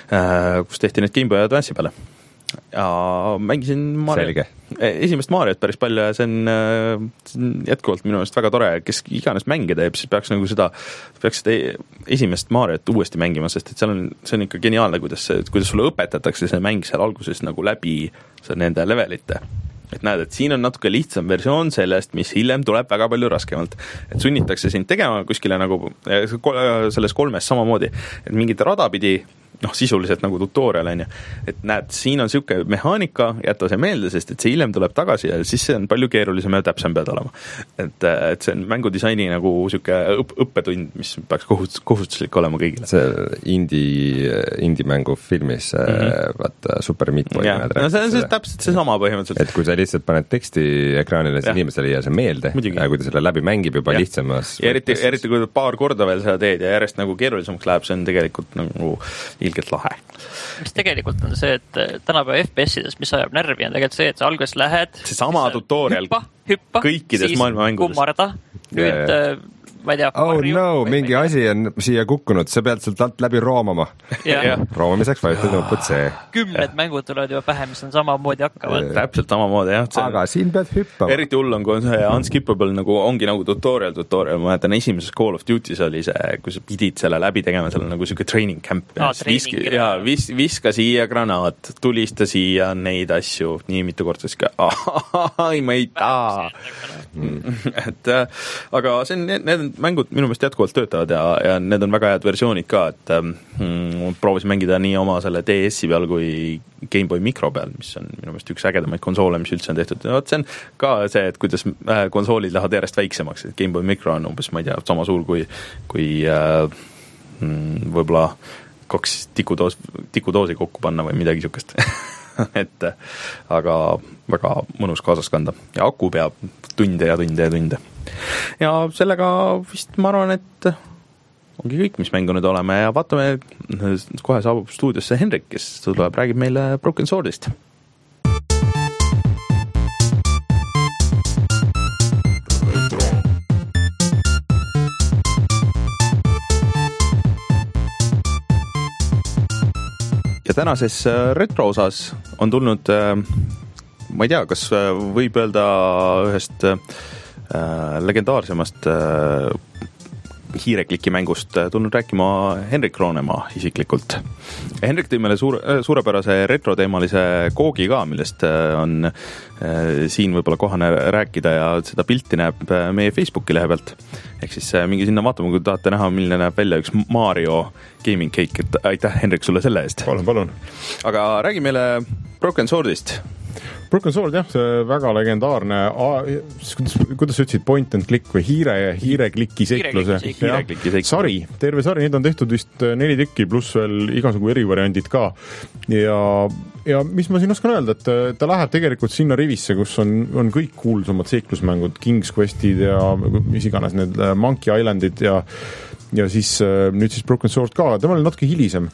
kus tehti need Game Boy Advance'i peale. Ja mängisin Mario, esimest Mariot päris palju ja see on, see on jätkuvalt minu meelest väga tore, kes iganes mänge teeb, siis peaks nagu seda, peaks seda esimest Mariot uuesti mängima, sest et seal on, see on ikka geniaalne, kuidas, kuidas sulle õpetatakse see mäng seal alguses nagu läbi nende levelite. Et näed, et siin on natuke lihtsam versioon sellest, mis hiljem tuleb väga palju raskemalt. Et sunnitakse sind tegema kuskile nagu selles kolmes samamoodi, et mingit rada pidi noh, sisuliselt nagu tutorial on ju, et näed, siin on siuke mehaanika, jätta see meelde, sest et see hiljem tuleb tagasi ja siis see on palju keerulisem ja täpsem pead olema. Et, et see on mängudisaini nagu siuke õp- õppetund, mis peaks kohust- kohustuslik olema kõigile. See indie, indie mängu filmis mm-hmm. vaata Super Meat Boy. No see on see, täpselt see sama põhimõtteliselt. Et kui sa lihtsalt paned teksti ekraanile, siis inimesele jää see meelde, ja kui ta selle läbi mängib juba ja. lihtsamas. Ja eriti, eriti kui paar korda veel seda teed ja järjest nagu keerulisemaks läheb, see on tegelikult nagu ilgelt lahe. Mis tegelikult on see, et tänapäeva F P S-ides, mis ajab närvi, on tegelikult see, et sa alguses lähed see sama tutorial hüppa, hüppa, kõikides maailma mängudes. Kummarda, nüüd yeah. ma ei tea, oh Mario, no, mingi asi on siia kukkunud, sa pead sealt alt läbi roomama. Yeah. Roomamiseks vajutad nupud see. Kümned mängud tulevad juba pähe, mis on samamoodi hakkavad. Täpselt samamoodi, jah. See, aga siin pead hüppama. Eriti hull on, kui on see unskippable, nagu ongi nagu tutorial, tutorial. Ma mäletan, esimeses Call of Duty's oli see, kui sa pidid selle läbi tegema, seal nagu siuke training camp. Ah, visk, ja, vis, viska siia granaat, tulista siia neid asju, nii mitu korda siis ka, ai, ma ei taa. et, aga see on, need mängud minu meelest jätkuvalt töötavad ja, ja need on väga head versioonid ka, et mm, proovisin mängida nii oma selle D S-i peal kui Game Boy Micro peal, mis on minu meelest üks ägedamaid konsoole, mis üldse on tehtud. Ja see on ka see, et kuidas konsoolid lähevad järjest väiksemaks. Game Boy Micro on umbes, ma ei tea, sama suur kui, kui äh, võib-olla kaks tikudoos, tikudoosi kokku panna või midagi siukest. et aga väga mõnus kaasas kanda ja aku peab tunde ja tunde ja tunde ja sellega vist ma arvan, et ongi kõik, mis mängu nüüd oleme ja vaatame, kohe saabub stuudiosse Henrik, kes tuleb, räägib meile Broken Swordist. ja tänases retro osas on tulnud, ma ei tea, kas võib öelda ühest legendaarsemast hiirekliki mängust tulnud rääkima Henrik Roonemaa isiklikult. Henrik tõi meile suur, suurepärase retroteemalise koogi ka, millest on siin võib-olla kohane rääkida ja seda pilti näeb meie Facebooki lehe pealt. Ehk siis mingi sinna vaatama, kui tahate näha, milline näeb välja üks Mario gaming cake, et aitäh Henrik sulle selle eest. Palun, palun. Aga räägi meile Broken Swordist. Broken Sword, jah, see väga legendaarne, kuidas, kuidas sa ütlesid, point and click või hiire, hiirekliki seikluse sari, terve sari, neid on tehtud vist neli tükki, pluss veel igasugu erivariandid ka. Ja, ja mis ma siin oskan öelda, et ta läheb tegelikult sinna rivisse, kus on, on kõik kuulsamad seiklusmängud, King's Questid ja mis iganes need Monkey Islandid ja, ja siis nüüd siis Broken Sword ka, tema oli natuke hilisem.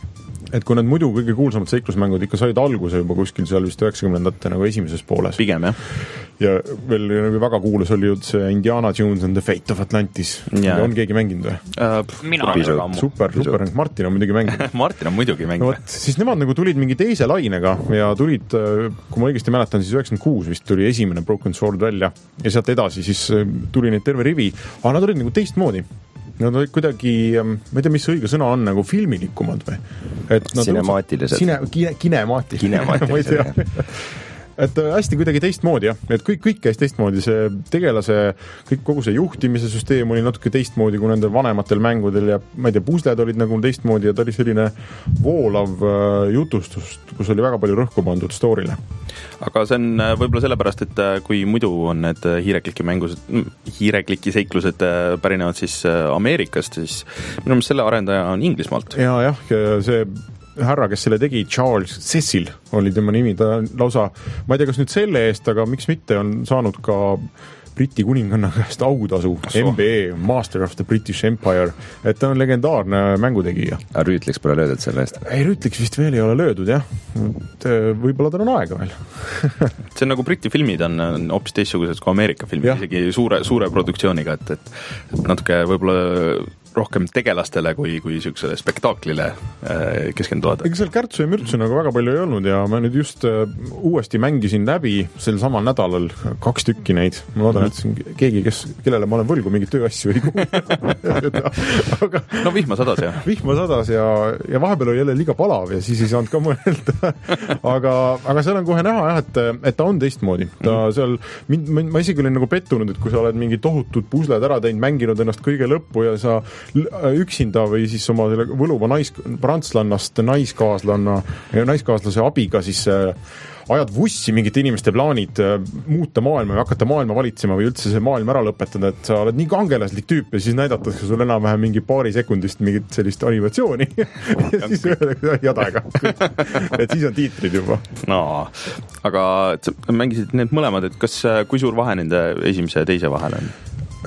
Et kui need muidu kõige kuulsamad seiklusmängud ikka said alguse juba kuskil seal vist üheksakümnendate nagu esimeses pooles. Pigem, jah. Ja veel nagu väga kuulus oli ju see Indiana Jones and the Fate of Atlantis. Ja. On keegi mänginud või? Uh, mina pisut. Super, super. Martin on muidugi mänginud. Martin on muidugi mänginud. No, siis nemad nagu tulid mingi teise lainega ja tulid, kui ma õigesti mäletan, siis üheksakümmend kuus vist tuli esimene Broken Sword välja ja sealt edasi siis tuli neid terve rivi, aga nad olid nagu teistmoodi. Nad olid kuidagi, ma ei tea, mis õige sõna on, nagu filmilikumad või? Et Sinemaatilised. Sine, kine, kinemaatilised. Kinemaatilised. Et hästi kuidagi teistmoodi, jah. Et kõik, kõik käis teistmoodi. See tegelase, kõik, kogu see juhtimise süsteem oli natuke teistmoodi kui nendel vanematel mängudel ja ma ei tea, pusled olid nagu teistmoodi ja ta oli selline voolav jutustust, kus oli väga palju rõhku pandud story'le. Aga see on võib-olla sellepärast, et kui muidu on need hiirekliki mängused, hiirekliki seiklused pärinevad siis Ameerikast, siis minu meelest selle arendaja on Inglismaalt. Ja, jah, see härra, kes selle tegi, Charles Cecil oli tema nimi, ta lausa, ma ei tea, kas nüüd selle eest, aga miks mitte on saanud ka Briti kuninganna käest autasu, M B E, Master of the British Empire, et ta on legendaarne mängutegija. Aga Rüütliks pole löödud selle eest? Ei, Rüütliks vist veel ei ole löödud, jah. Võib-olla tal on aega veel. See on nagu Briti filmid on hoopis teistsugused kui Ameerika filmid, isegi suure, suure produktsiooniga, et, et natuke võib-olla rohkem tegelastele kui, kui sellisele spektaaklile keskenduvad. Ega seal kärtsu ja mürtsu nagu väga palju ei olnud ja ma nüüd just uuesti mängisin läbi sel samal nädalal kaks tükki neid. Ma loodan, et see on keegi, kes, kellele ma olen võlgu mingit tööasju ei kuule. Aga, no vihma sadas, jah. Vihma sadas ja, ja vahepeal oli jälle liiga palav ja siis ei saanud ka mõelda. aga, aga seal on kohe näha, jah, et, et ta on teistmoodi. Ta seal, ma, ma isegi olin nagu pettunud, et kui sa oled mingi tohutud pusled ära teinud, mänginud ennast kõige lõppu ja sa üksinda või siis oma selle võluva nais, prantslannast naiskaaslanna, naiskaaslase abiga siis ajad vussi mingite inimeste plaanid muuta maailma või hakata maailma valitsema või üldse see maailm ära lõpetada, et sa oled nii kangelaslik tüüp ja siis näidatakse sul enam-vähem mingi paari sekundist mingit sellist animatsiooni ja siis öeldakse jadaga. Et siis on tiitrid juba. No, aga mängisid need mõlemad, et kas, kui suur vahe nende esimese ja teise vahel on?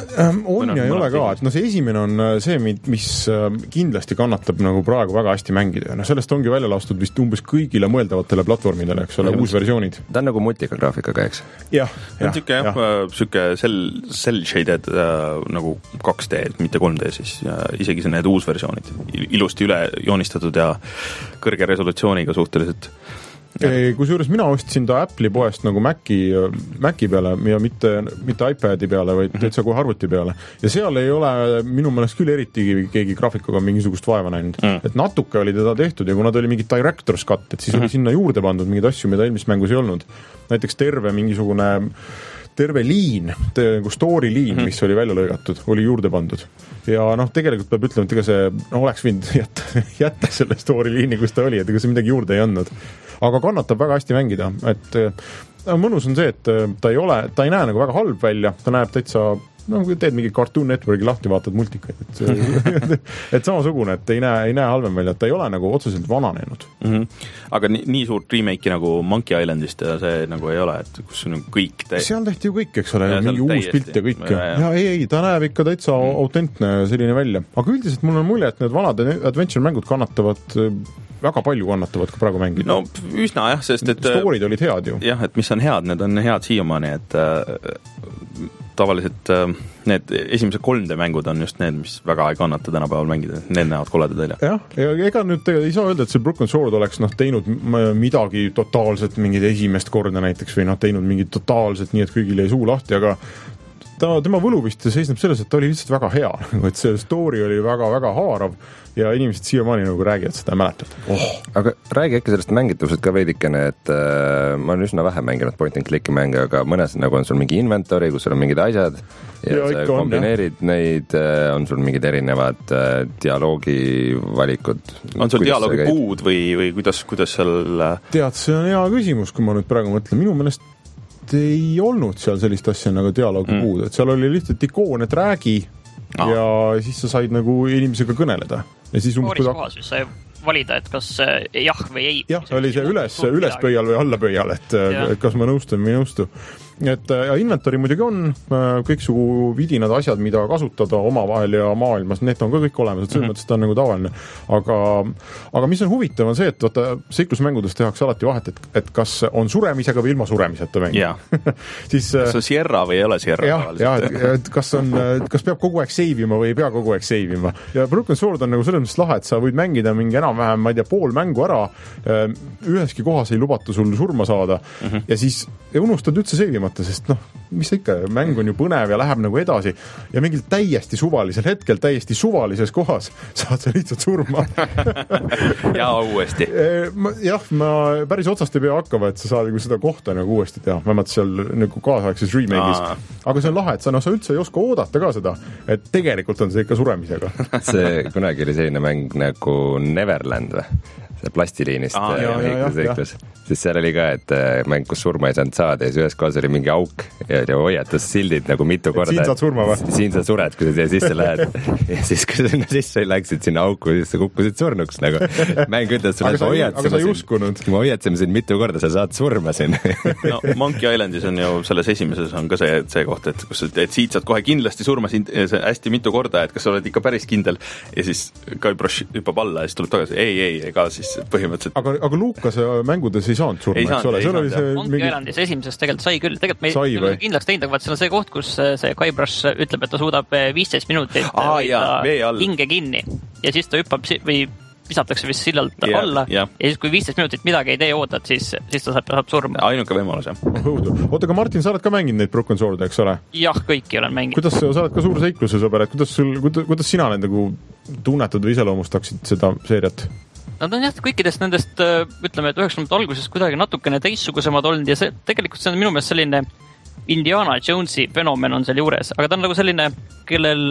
On ja ei ole ka, et no see esimene on see, mis kindlasti kannatab nagu praegu väga hästi mängida. No sellest ongi välja lastud vist umbes kõigile mõeldavatele platvormidele, eks ole, uusversioonid. Ta on nagu multika graafikaga, eks? Jah, jah. Siuke, jah, siuke cel-shaded äh, nagu kaks D, mitte kolm D siis, ja isegi see need uusversioonid. Ilusti üle joonistatud ja kõrge resolutsiooniga suhteliselt. Kusjuures mina ostsin ta Apple'i poest nagu Maci, Maci peale ja mitte, mitte iPadi peale, vaid täitsa kohe arvuti peale. Ja seal ei ole minu meelest küll eriti keegi graafikuga mingisugust vaeva näinud. Mm. Et natuke oli teda tehtud ja kuna ta oli mingi director's cut, et siis mm-hmm. oli sinna juurde pandud mingeid asju, mida eelmis mängus ei olnud. Näiteks terve mingisugune terve liin, nagu story liin, mm-hmm. mis oli välja lõigatud, oli juurde pandud. Ja noh, tegelikult peab ütlema, et ega see no, oleks võinud jätta, jätta selle story liini, kus ta oli, et ega see midagi juurde ei andnud. Aga kannatab väga hästi mängida, et mõnus on see, et ta ei ole, ta ei näe nagu väga halb välja, ta näeb täitsa, no kui teed mingi Cartoon Networki lahti, vaatad multikaid, et, et samasugune, et ei näe, ei näe halvem välja, et ta ei ole nagu otseselt vananenud. Mm-hmm. Aga nii, nii suurt remake'i nagu Monkey Islandist ja see nagu ei ole, et kus on kõik te... seal tehti ju kõik, eks ole, mingi uus täiesti. Pilt ja kõik. Ja, ja. ja ei, ei, ta näeb ikka täitsa mm. autentne selline välja. Aga üldiselt mul on mulje, et need vanad adventure-mängud kannatavad väga palju kannatavad ka praegu mängida. No üsna jah, sest et... Storid olid head ju. Jah, et mis on head, need on head siiamaani, et tavaliselt need esimesed kolm D mängud on just need, mis väga ei kannata tänapäeval mängida, need näevad koledad välja. jah, ja ega nüüd tegelikult ei saa öelda, et see Broken Sword oleks noh, teinud midagi totaalselt mingit esimest korda näiteks või noh, teinud mingit totaalselt nii, et kõigil jäi suu lahti, aga ta, tema võlu vist seisneb selles, et ta oli lihtsalt väga hea, et see story oli väga-väga haarav ja inimesed siiamaani nagu räägivad seda ja mäletavad. Oh. Aga räägi äkki sellest mängitavusest ka veidikene, et äh, ma olen üsna vähe mänginud point and click'i mänge, aga mõnes nagu on sul mingi inventory, kus sul on mingid asjad ja, ja sa kombineerid on, neid, on sul mingid erinevad äh, dialoogivalikud. On sul dialoogipuud või, või kuidas, kuidas seal... Tead, see on hea küsimus, kui ma nüüd praegu mõtlen. Minu meelest ei olnud seal sellist asja nagu dialoogipuud, mm. et seal oli lihtsalt ikoon, et räägi ah. ja siis sa said nagu inimesega kõneleda. Ja siis umbes kohas, mis sai valida, et kas jah või ei. Jah, oli see üles, ülespöial või allapöial, et, et kas ma nõustun või nõustu. Et ja inventory muidugi on kõiksugu vidinad asjad, mida kasutada omavahel ja maailmas, need on ka kõik olemas, et selles mm-hmm. mõttes ta on nagu tavaline. Aga, aga mis on huvitav on see, et vaata, seiklusmängudes tehakse alati vahet, et, et kas on suremisega või ilma suremiseta mäng. Yeah. siis, kas on Sierra või ei ole Sierra? jah, jah, et kas, on, kas peab kogu aeg seivima või ei pea kogu aeg seivima. Ja Broken Sword on nagu selles mõttes lahe, et sa võid mängida mingi enam-vähem, ma ei tea, pool mängu ära, üheski kohas ei lubata sul surma saada mm-hmm. ja siis ja unustad üldse seivima, sest noh, mis ikka, mäng on ju põnev ja läheb nagu edasi ja mingil täiesti suvalisel hetkel, täiesti suvalises kohas saad sa lihtsalt surma. ja uuesti. jah, ma päris otsast ei pea hakkama, et sa saad nagu seda kohta nagu uuesti teha, vähemalt seal nagu kaasaegses remake'is. Aga see on lahe, et sa, no, sa üldse ei oska oodata ka seda, et tegelikult on see ikka suremisega. see kunagi oli selline mäng nagu Neverland või? See plastiliinist ah, jah, jah, jah. Siis seal oli ka, et mäng, kus surma ei saanud saada ja siis ühes kohas oli mingi auk ja, ja hoiatas sildid nagu mitu korda. Siin saad surma või? Siin sa sured, kui sa siia sisse lähed. ja siis, kui sa sinna sisse läksid sinna auku, siis sa kukkusid surnuks nagu. Mäng ütles sulle, et hoiatseme siin, ma hoiatseme siin mitu korda, sa saad surma siin. no Monkey Islandis on ju selles esimeses on ka see, see koht, et, kus, et siit saad kohe kindlasti surma siin hästi mitu korda, et kas sa oled ikka päris kindel ja siis Guybrush hüppab alla ja siis tuleb tagasi, ei, ei, ega siis põhimõtteliselt. Aga, aga Lucas mängudes ei saanud surma, eks ole? Monkey mingi... Islandis esimeses tegelikult sai küll, tegelikult me ei ole kindlaks teinud, aga vaat seal on see koht, kus see Guybrush ütleb, et ta suudab viisteist minutit ah, jah, hinge kinni ja siis ta hüppab või visatakse vist sillalt yeah, alla yeah. ja siis kui viisteist minutit midagi ei tee ootad, siis, siis ta saab, saab surma. Ainuke võimalus, jah. Oota, aga Martin, sa oled ka mänginud neid Broken Sword, eks ole? Jah, kõiki olen mänginud. Kuidas sa oled ka suur seikluse sõber, et kuidas, sul, kuidas, kuidas sina nendega tunnetud või iseloomustaksid seda seeriat? Nad on jah, kõikidest nendest, ütleme, et üheksakümnendate alguses kuidagi natukene teistsugusemad olnud ja see, tegelikult see on minu meelest selline Indiana Jonesi fenomen on seal juures, aga ta on nagu selline, kellel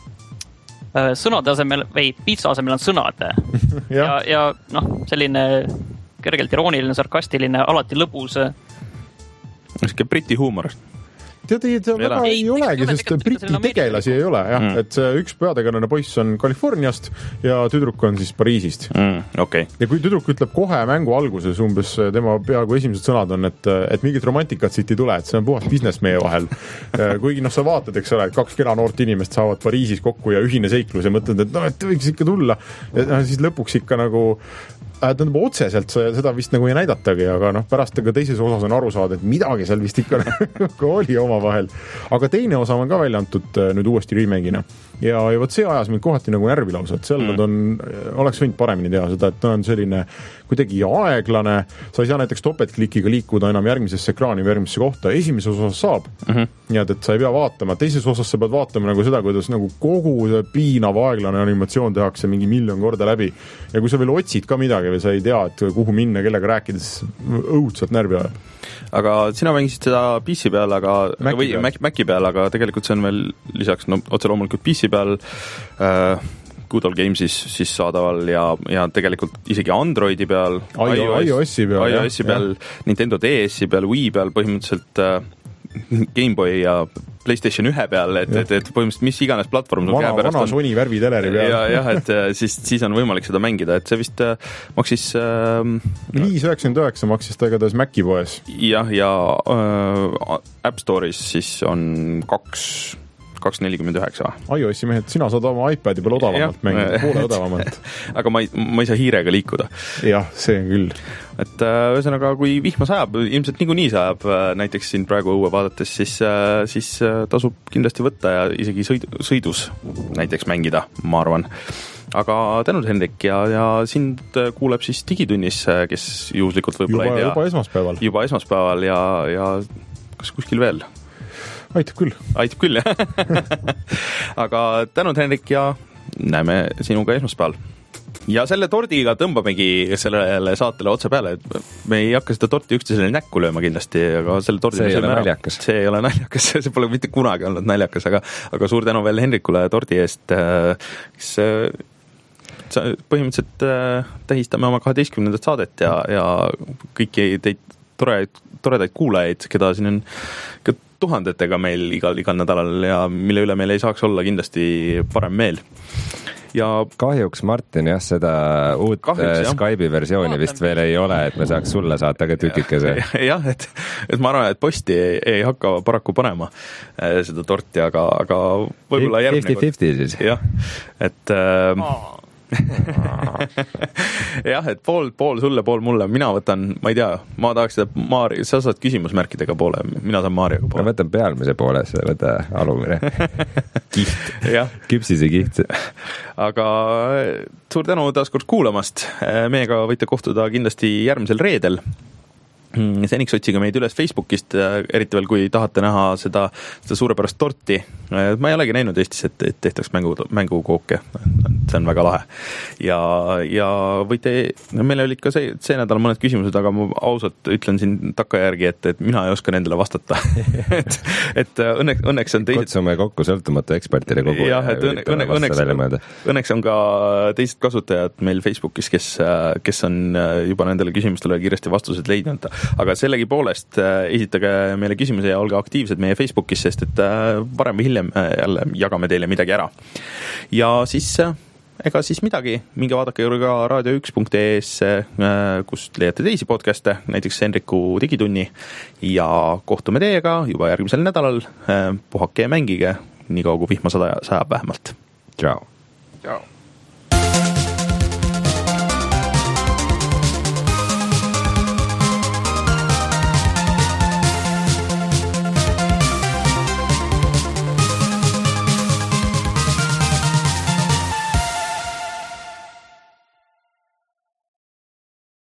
sõnade asemel või piitsa asemel on sõnad ja, ja, ja noh, selline kergelt irooniline, sarkastiline, alati lõbus. Siuke briti huumor. Tead, ei, ta väga ei, ei olegi, sest briti tegelasi ei ole, jah, mm. et see üks peategelane poiss on Californiast ja tüdruk on siis Pariisist. Mm, okay. Ja kui tüdruk ütleb kohe mängu alguses, umbes tema peaaegu esimesed sõnad on, et, et mingit romantikat siit ei tule, et see on puhas business meie vahel. Kuigi noh, sa vaatad, eks ole, et kaks kena noort inimest saavad Pariisis kokku ja ühine seiklus ja mõtled, et no, et võiks ikka tulla. Ja siis lõpuks ikka nagu tähendab, otseselt seda vist nagu ei näidatagi, aga noh, pärast ka teises osas on aru saada, et midagi seal vist ikka oli oma vahel. Aga teine osa on ka välja antud nüüd uuesti remake'ina. Ja, ja võt see ajas mind kohati nagu närvi lausa, et seal mm. nad on, oleks võinud paremini teha seda, et ta on selline kuidagi aeglane, sa ei saa näiteks topeltklikiga liikuda enam järgmisesse ekraani või järgmisesse kohta, esimeses osas saab, mm-hmm. nii et sa ei pea vaatama, teises osas sa pead vaatama nagu seda, kuidas nagu kogu see piinav aeglane animatsioon tehakse mingi miljon korda läbi ja kui sa veel otsid ka midagi või sa ei tea, et kuhu minna, kellega rääkides õudselt närvi ajab. Aga sina mängisid seda P C peal, aga Maci või peal. Maci peal, aga tegelikult see on veel lisaks no, otse loomulikult P C peal äh, Good Old Gamesis siis saadaval ja, ja tegelikult isegi Androidi peal, iOS-i peal, iOS-i peal, Nintendo D S-i peal, Wii peal, põhimõtteliselt äh, Game Boy ja PlayStation ühe peal, et, et, et põhimõtteliselt mis iganes platvorm sul vana, vana Sony värviteleri peal. Ja, jah, et siis, siis on võimalik seda mängida, et see vist maksis äh, viis üheksakümmend üheksa maksis ta igatahes Maci poes. Jah, ja äh, App Store'is siis on kaks kaks nelikümmend üheksa. iOS-i mehed, sina saad oma iPadi peal odavamalt mängida, poole odavamalt. Aga ma ei, ma ei saa hiirega liikuda. Jah, see on küll. et ühesõnaga, kui vihma sajab, ilmselt niikuinii sajab näiteks siin praegu õue vaadates, siis, siis tasub kindlasti võtta ja isegi sõid, sõidus näiteks mängida, ma arvan. Aga tänud, Henrik, ja, ja sind kuuleb siis Digitunnis, kes juhuslikult võib-olla juba, ei tea. Juba esmaspäeval. Juba esmaspäeval ja, ja kas kuskil veel? Aitab küll. Aitab küll, jah. Aga tänud, Henrik, ja näeme sinuga esmaspäeval. Ja selle tordiga tõmbamegi sellele saatele otse peale, et me ei hakka seda torti üksteisele näkku lööma kindlasti, aga selle tordi see ei ole naljakas. See ei ole naljakas, see pole mitte kunagi olnud naljakas, aga, aga suur tänu veel Henrikule tordi eest, kes põhimõtteliselt tähistame oma kaheteistkümnendat saadet ja, ja kõiki teid toredaid, toredaid kuulajaid, keda siin on ka tuhandetega meil igal, igal nädalal ja mille üle meil ei saaks olla kindlasti parem meel. Ja kahjuks, Martin, jah, seda uut kahjuks, Skype'i versiooni vist veel ei ole, et me saaks sulle saata ka tükikese. Jah, et, et ma arvan, et posti ei, ei hakka paraku panema seda torti, aga, aga võib-olla järgmine viiskümmend viiskümmend siis. Jah, et oh. jah, et pool, pool sulle, pool mulle, mina võtan, ma ei tea, ma tahaks seda Maari, sa saad küsimusmärkidega poole, mina saan Maariaga poole. Ma võtan pealmise poole, sa võta alumine. Kiht, küpsise kiht. Aga suur tänu taas kord kuulamast, meiega võite kohtuda kindlasti järgmisel reedel. Seniks otsige meid üles Facebookist, eriti veel kui tahate näha seda, seda suurepärast torti. Ma ei olegi näinud Eestis, et, et tehtaks mängu, mängukooke. See on väga lahe. Ja, ja võite, meil olid ka see, see nädal mõned küsimused, aga ma ausalt ütlen siin takkajärgi, et, et mina ei oska nendele vastata. et, et õnneks, õnneks on teised... Kutsume kokku sõltumatu ekspertide kogu. Jah, et õnne, õnne, õnneks, õnneks on ka teised kasutajad meil Facebookis, kes, kes on juba nendele küsimustele kiiresti vastused leidnud. Aga sellegi poolest esitage meile küsimuse ja olge aktiivsed meie Facebookis, sest et varem või hiljem jälle jagame teile midagi ära. Ja siis, ega siis midagi, minge vaadake juurde ka raadio üks punkt ee es, kust leiate teisi podcaste, näiteks Henriku Digitunni ja kohtume teiega juba järgmisel nädalal. Puhake ja mängige, nii kaua kui vihma sajab vähemalt. Ciao. Ciao.